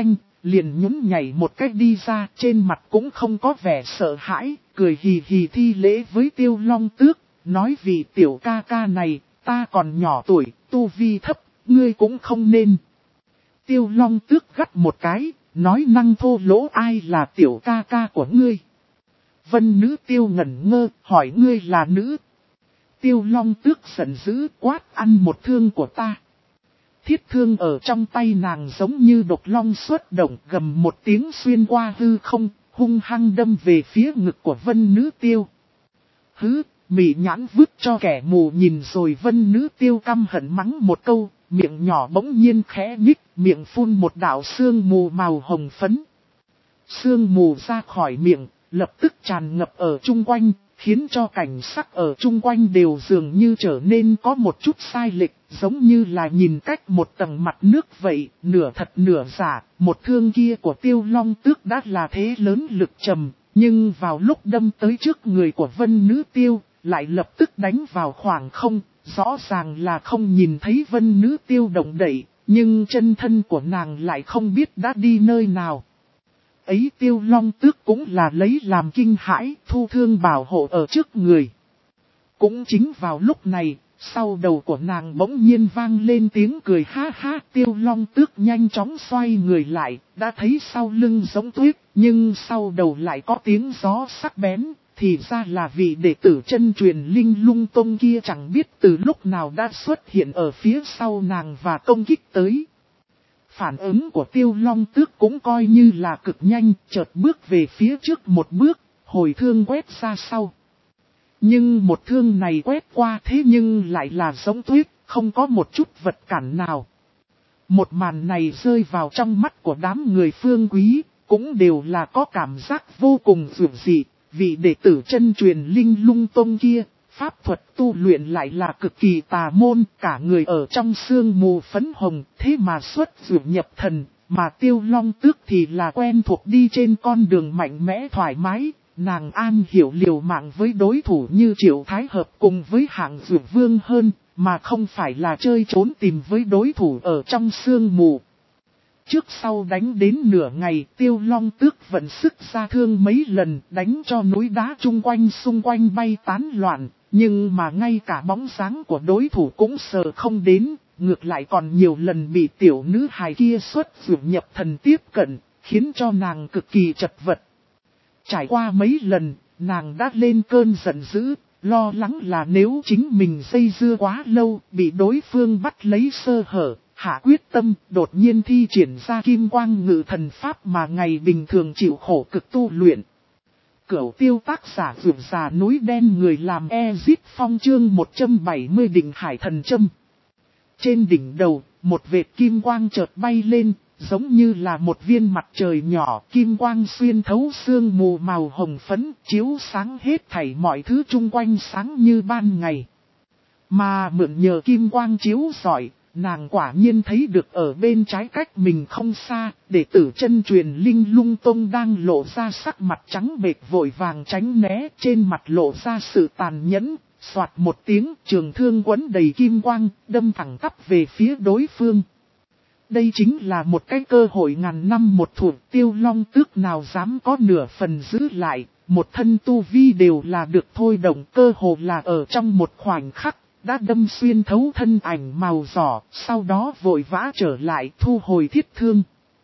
liền nhún nhảy một cách đi ra, trên mặt cũng không có vẻ sợ hãi, cười hì hì thi lễ với Tiêu Long Tước, nói vì tiểu ca ca này, ta còn nhỏ tuổi, tu vi thấp, ngươi cũng không nên. Tiêu Long Tước gắt một cái, nói năng thô lỗ, ai là tiểu ca ca của ngươi? Vân Nữ Tiêu ngẩn ngơ, hỏi ngươi là nữ. Tiêu Long Tước giận dữ, quát, ăn một thương của ta. Thiết thương ở trong tay nàng giống như độc long xuất động, gầm một tiếng xuyên qua hư không, hung hăng đâm về phía ngực của Vân Nữ Tiêu. Hứ, mị nhãn vứt cho kẻ mù nhìn rồi. Vân Nữ Tiêu căm hận mắng một câu, miệng nhỏ bỗng nhiên khẽ nhích, miệng phun một đạo sương mù màu hồng phấn. Sương mù ra khỏi miệng, lập tức tràn ngập ở chung quanh, khiến cho cảnh sắc ở chung quanh đều dường như trở nên có một chút sai lệch, giống như là nhìn cách một tầng mặt nước vậy, nửa thật nửa giả. Một thương kia của Tiêu Long Tước đã là thế lớn lực trầm, nhưng vào lúc đâm tới trước người của Vân Nữ Tiêu, lại lập tức đánh vào khoảng không, rõ ràng là không nhìn thấy Vân Nữ Tiêu động đậy, nhưng chân thân của nàng lại không biết đã đi nơi nào. Ấy Tiêu Long Tước cũng là lấy làm kinh hãi, thu thương bảo hộ ở trước người. Cũng chính vào lúc này, sau đầu của nàng bỗng nhiên vang lên tiếng cười ha ha. Tiêu Long Tước nhanh chóng xoay người lại, đã thấy sau lưng giống tuyết, nhưng sau đầu lại có tiếng gió sắc bén. Thì ra là vị đệ tử chân truyền Linh Lung Tông kia chẳng biết từ lúc nào đã xuất hiện ở phía sau nàng và công kích tới. Phản ứng của Tiêu Long Tước cũng coi như là cực nhanh, chợt bước về phía trước một bước, hồi thương quét ra sau. Nhưng một thương này quét qua thế nhưng lại là giống tuyết, không có một chút vật cản nào. Một màn này rơi vào trong mắt của đám người Phương Quý, cũng đều là có cảm giác vô cùng dữ dị. Vị đệ tử chân truyền Linh Lung Tông kia, pháp thuật tu luyện lại là cực kỳ tà môn, cả người ở trong sương mù phấn hồng, thế mà xuất dụ nhập thần, mà Tiêu Long Tước thì là quen thuộc đi trên con đường mạnh mẽ thoải mái, nàng an hiểu liều mạng với đối thủ như Triệu Thái Hợp cùng với hạng dụ vương hơn, mà không phải là chơi trốn tìm với đối thủ ở trong sương mù. Trước sau đánh đến nửa ngày, Tiêu Long Tước vận sức ra thương mấy lần, đánh cho núi đá chung quanh xung quanh bay tán loạn, nhưng mà ngay cả bóng dáng của đối thủ cũng sờ không đến, ngược lại còn nhiều lần bị tiểu nữ hài kia xuất dụ nhập thần tiếp cận, khiến cho nàng cực kỳ chật vật. Trải qua mấy lần, nàng đã lên cơn giận dữ, lo lắng là nếu chính mình dây dưa quá lâu, bị đối phương bắt lấy sơ hở. Hạ quyết tâm, đột nhiên thi triển ra kim quang ngự thần pháp mà ngày bình thường chịu khổ cực tu luyện. Cửu Tiêu tác giả vượt già núi đen, người làm Ezit Phong chương một trăm bảy mươi đỉnh hải thần châm. Trên đỉnh đầu, một vệt kim quang chợt bay lên, giống như là một viên mặt trời nhỏ, kim quang xuyên thấu sương mù màu hồng phấn, chiếu sáng hết thảy mọi thứ chung quanh sáng như ban ngày. Mà mượn nhờ kim quang chiếu rọi, nàng quả nhiên thấy được ở bên trái cách mình không xa, đệ tử chân truyền Linh Lung Tông đang lộ ra sắc mặt trắng bệch vội vàng tránh né, trên mặt lộ ra sự tàn nhẫn, xoạt một tiếng, trường thương quấn đầy kim quang, đâm thẳng tắp về phía đối phương. Đây chính là một cái cơ hội ngàn năm một thủa, Tiêu Long Tước nào dám có nửa phần giữ lại, một thân tu vi đều là được thôi động, cơ hồ là ở trong một khoảnh khắc. Đã đâm xuyên thấu thân ảnh màu đỏ, sau đó vội vã trở lại thu hồi thiết thương.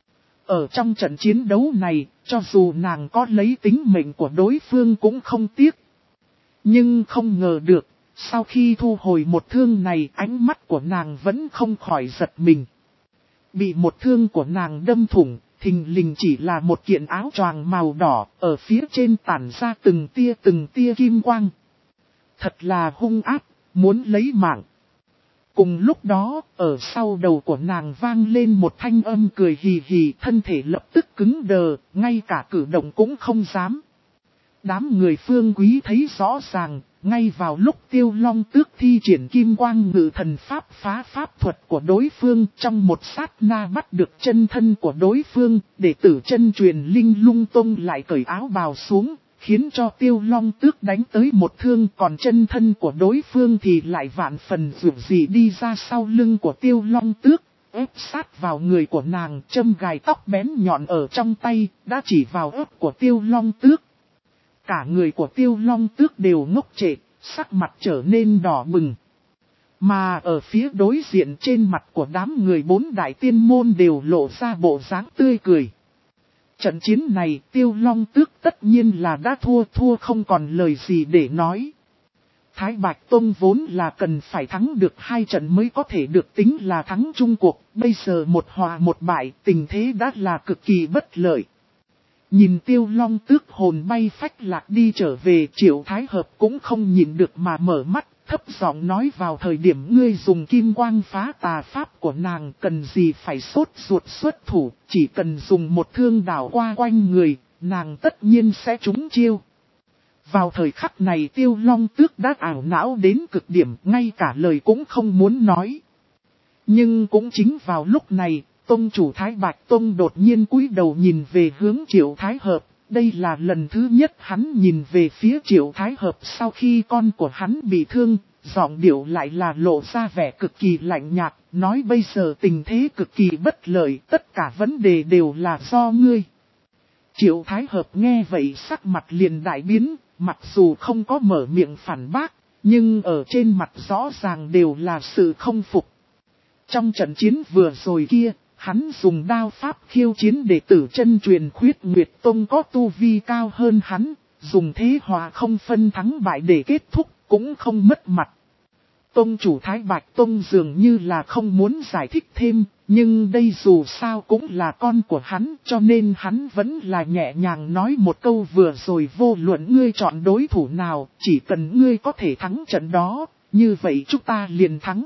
Ở trong trận chiến đấu này, cho dù nàng có lấy tính mệnh của đối phương cũng không tiếc. Nhưng không ngờ được, sau khi thu hồi một thương này, ánh mắt của nàng vẫn không khỏi giật mình. Bị một thương của nàng đâm thủng, thình lình chỉ là một kiện áo choàng màu đỏ, ở phía trên tản ra từng tia từng tia kim quang. Thật là hung ác. Muốn lấy mạng. Cùng lúc đó, ở sau đầu của nàng vang lên một thanh âm cười hì hì, thân thể lập tức cứng đờ, ngay cả cử động cũng không dám. Đám người Phương Quý thấy rõ ràng, ngay vào lúc Tiêu Long Tước thi triển kim quang ngự thần pháp phá pháp thuật của đối phương, trong một sát na bắt được chân thân của đối phương, đệ tử chân truyền Linh Lung Tông lại cởi áo bào xuống. Khiến cho Tiêu Long Tước đánh tới một thương, còn chân thân của đối phương thì lại vạn phần dữ dị đi ra sau lưng của Tiêu Long Tước. ép sát vào người của nàng, châm gài tóc bén nhọn ở trong tay, đã chỉ vào ớt của Tiêu Long Tước. Cả người của Tiêu Long Tước đều ngốc trệ, sắc mặt trở nên đỏ bừng. Mà ở phía đối diện trên mặt của đám người bốn đại tiên môn đều lộ ra bộ dáng tươi cười. Trận chiến này Tiêu Long Tước tất nhiên là đã thua thua không còn lời gì để nói. Thái Bạch Tông vốn là cần phải thắng được hai trận mới có thể được tính là thắng chung cuộc, bây giờ một hòa một bại, tình thế đã là cực kỳ bất lợi. Nhìn Tiêu Long Tước hồn bay phách lạc đi trở về, Triệu Thái Hợp cũng không nhìn được mà mở mắt, thấp giọng nói vào thời điểm ngươi dùng kim quang phá tà pháp của nàng cần gì phải sốt ruột xuất thủ, chỉ cần dùng một thương đảo qua quanh người, nàng tất nhiên sẽ trúng chiêu. Vào thời khắc này Tiêu Long Tước đã ảo não đến cực điểm, ngay cả lời cũng không muốn nói. Nhưng cũng chính vào lúc này, Tông chủ Thái Bạch Tông đột nhiên cúi đầu nhìn về hướng Triệu Thái Hợp. Đây là lần thứ nhất hắn nhìn về phía Triệu Thái Hợp sau khi con của hắn bị thương, giọng điệu lại là lộ ra vẻ cực kỳ lạnh nhạt, nói bây giờ tình thế cực kỳ bất lợi, tất cả vấn đề đều là do ngươi. Triệu Thái Hợp nghe vậy sắc mặt liền đại biến, mặc dù không có mở miệng phản bác, nhưng ở trên mặt rõ ràng đều là sự không phục. Trong trận chiến vừa rồi kia, hắn dùng đao pháp khiêu chiến đệ tử chân truyền Khuyết Nguyệt Tông có tu vi cao hơn hắn, dùng thế hòa không phân thắng bại để kết thúc, cũng không mất mặt. Tông chủ Thái Bạch Tông dường như là không muốn giải thích thêm, nhưng đây dù sao cũng là con của hắn, cho nên hắn vẫn là nhẹ nhàng nói một câu vừa rồi vô luận ngươi chọn đối thủ nào, chỉ cần ngươi có thể thắng trận đó, như vậy chúng ta liền thắng.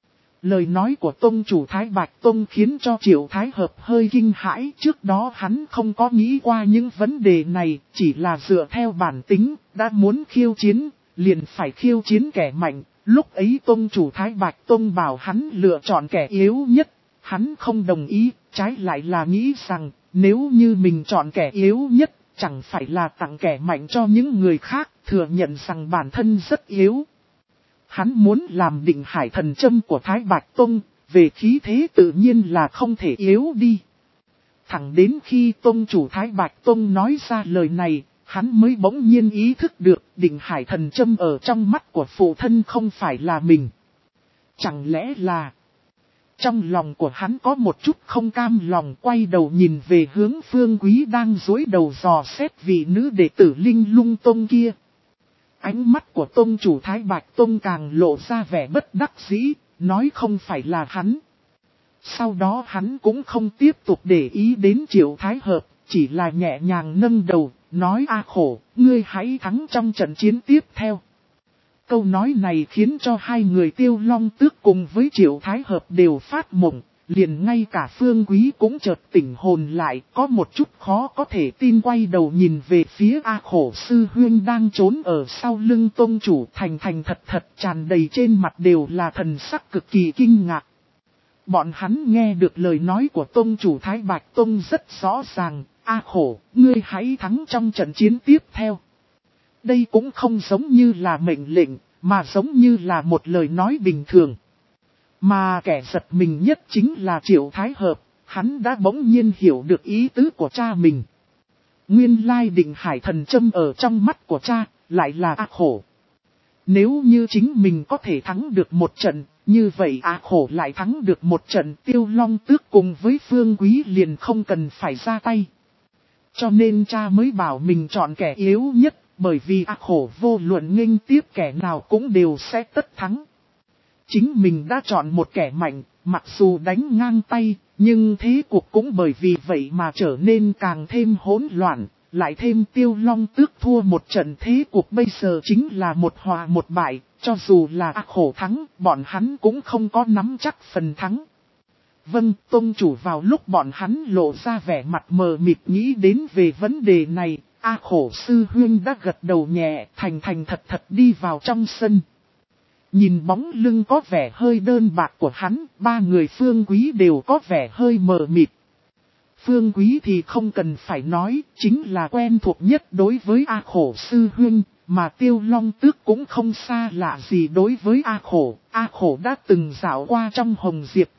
Lời nói của Tông chủ Thái Bạch Tông khiến cho Triệu Thái Hợp hơi kinh hãi, trước đó hắn không có nghĩ qua những vấn đề này, chỉ là dựa theo bản tính, đã muốn khiêu chiến, liền phải khiêu chiến kẻ mạnh. Lúc ấy Tông chủ Thái Bạch Tông bảo hắn lựa chọn kẻ yếu nhất, hắn không đồng ý, trái lại là nghĩ rằng nếu như mình chọn kẻ yếu nhất, chẳng phải là tặng kẻ mạnh cho những người khác, thừa nhận rằng bản thân rất yếu. Hắn muốn làm Định Hải Thần Châm của Thái Bạch Tông, về khí thế tự nhiên là không thể yếu đi. Thẳng đến khi Tông chủ Thái Bạch Tông nói ra lời này, hắn mới bỗng nhiên ý thức được Định Hải Thần Châm ở trong mắt của phụ thân không phải là mình. Chẳng lẽ là... Trong lòng của hắn có một chút không cam lòng, quay đầu nhìn về hướng Phương Quý đang dối đầu dò xét vị nữ đệ tử Linh Lung Tông kia. Ánh mắt của Tông chủ Thái Bạch Tông càng lộ ra vẻ bất đắc dĩ, nói không phải là hắn. Sau đó hắn cũng không tiếp tục để ý đến Triệu Thái Hợp, chỉ là nhẹ nhàng nâng đầu, nói a khổ, ngươi hãy thắng trong trận chiến tiếp theo. Câu nói này khiến cho hai người Tiêu Long Tước cùng với Triệu Thái Hợp đều phát mộng, liền ngay cả Phương Quý cũng chợt tỉnh hồn lại, có một chút khó có thể tin quay đầu nhìn về phía A Khổ sư huynh đang trốn ở sau lưng Tông chủ, thành thành thật thật tràn đầy trên mặt đều là thần sắc cực kỳ kinh ngạc. Bọn hắn nghe được lời nói của Tông chủ Thái Bạch Tông rất rõ ràng, A Khổ, ngươi hãy thắng trong trận chiến tiếp theo. Đây cũng không giống như là mệnh lệnh, mà giống như là một lời nói bình thường. Mà kẻ giật mình nhất chính là Triệu Thái Hợp, hắn đã bỗng nhiên hiểu được ý tứ của cha mình. Nguyên lai Định Hải Thần Châm ở trong mắt của cha, lại là A Khổ. Nếu như chính mình có thể thắng được một trận, như vậy A Khổ lại thắng được một trận, Tiêu Long Tước cùng với Phương Quý liền không cần phải ra tay. Cho nên cha mới bảo mình chọn kẻ yếu nhất, bởi vì A Khổ vô luận nghênh tiếp kẻ nào cũng đều sẽ tất thắng. Chính mình đã chọn một kẻ mạnh, mặc dù đánh ngang tay, nhưng thế cuộc cũng bởi vì vậy mà trở nên càng thêm hỗn loạn, lại thêm Tiêu Long Tước thua một trận, thế cuộc bây giờ chính là một hòa một bại, cho dù là A Khổ thắng, bọn hắn cũng không có nắm chắc phần thắng. Vâng, Tông chủ vào lúc bọn hắn lộ ra vẻ mặt mờ mịt nghĩ đến về vấn đề này, A Khổ sư huynh đã gật đầu nhẹ, thành thành thật thật đi vào trong sân. Nhìn bóng lưng có vẻ hơi đơn bạc của hắn, ba người Phương Quý đều có vẻ hơi mờ mịt. Phương Quý thì không cần phải nói, chính là quen thuộc nhất đối với A Khổ sư huynh, mà Tiêu Long Tước cũng không xa lạ gì đối với A Khổ. A Khổ đã từng dạo qua trong Hồng Diệp Cốc,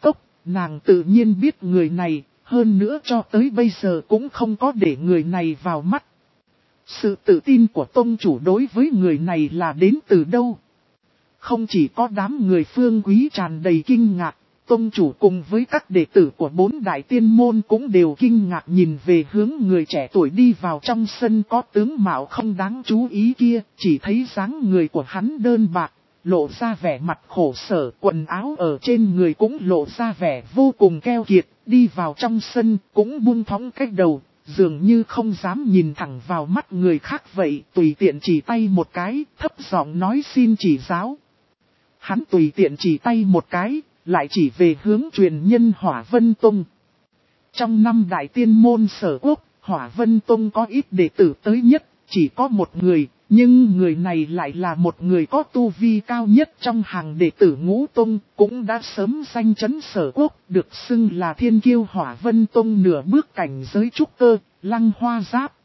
nàng tự nhiên biết người này, hơn nữa cho tới bây giờ cũng không có để người này vào mắt. Sự tự tin của tông chủ đối với người này là đến từ đâu? Không chỉ có đám người Phương Quý tràn đầy kinh ngạc, tông chủ cùng với các đệ tử của bốn đại tiên môn cũng đều kinh ngạc nhìn về hướng người trẻ tuổi đi vào trong sân có tướng mạo không đáng chú ý kia, chỉ thấy dáng người của hắn đơn bạc, lộ ra vẻ mặt khổ sở, quần áo ở trên người cũng lộ ra vẻ vô cùng keo kiệt, đi vào trong sân cũng buông thõng cách đầu, dường như không dám nhìn thẳng vào mắt người khác vậy, tùy tiện chỉ tay một cái, thấp giọng nói xin chỉ giáo. Hắn tùy tiện chỉ tay một cái, lại chỉ về hướng truyền nhân Hỏa Vân Tông. Trong năm đại tiên môn Sở Quốc, Hỏa Vân Tông có ít đệ tử tới nhất, chỉ có một người, nhưng người này lại là một người có tu vi cao nhất trong hàng đệ tử Ngũ Tông, cũng đã sớm danh chấn Sở Quốc, được xưng là thiên kiêu Hỏa Vân Tông nửa bước cảnh giới trúc cơ, Lăng Hoa Giáp.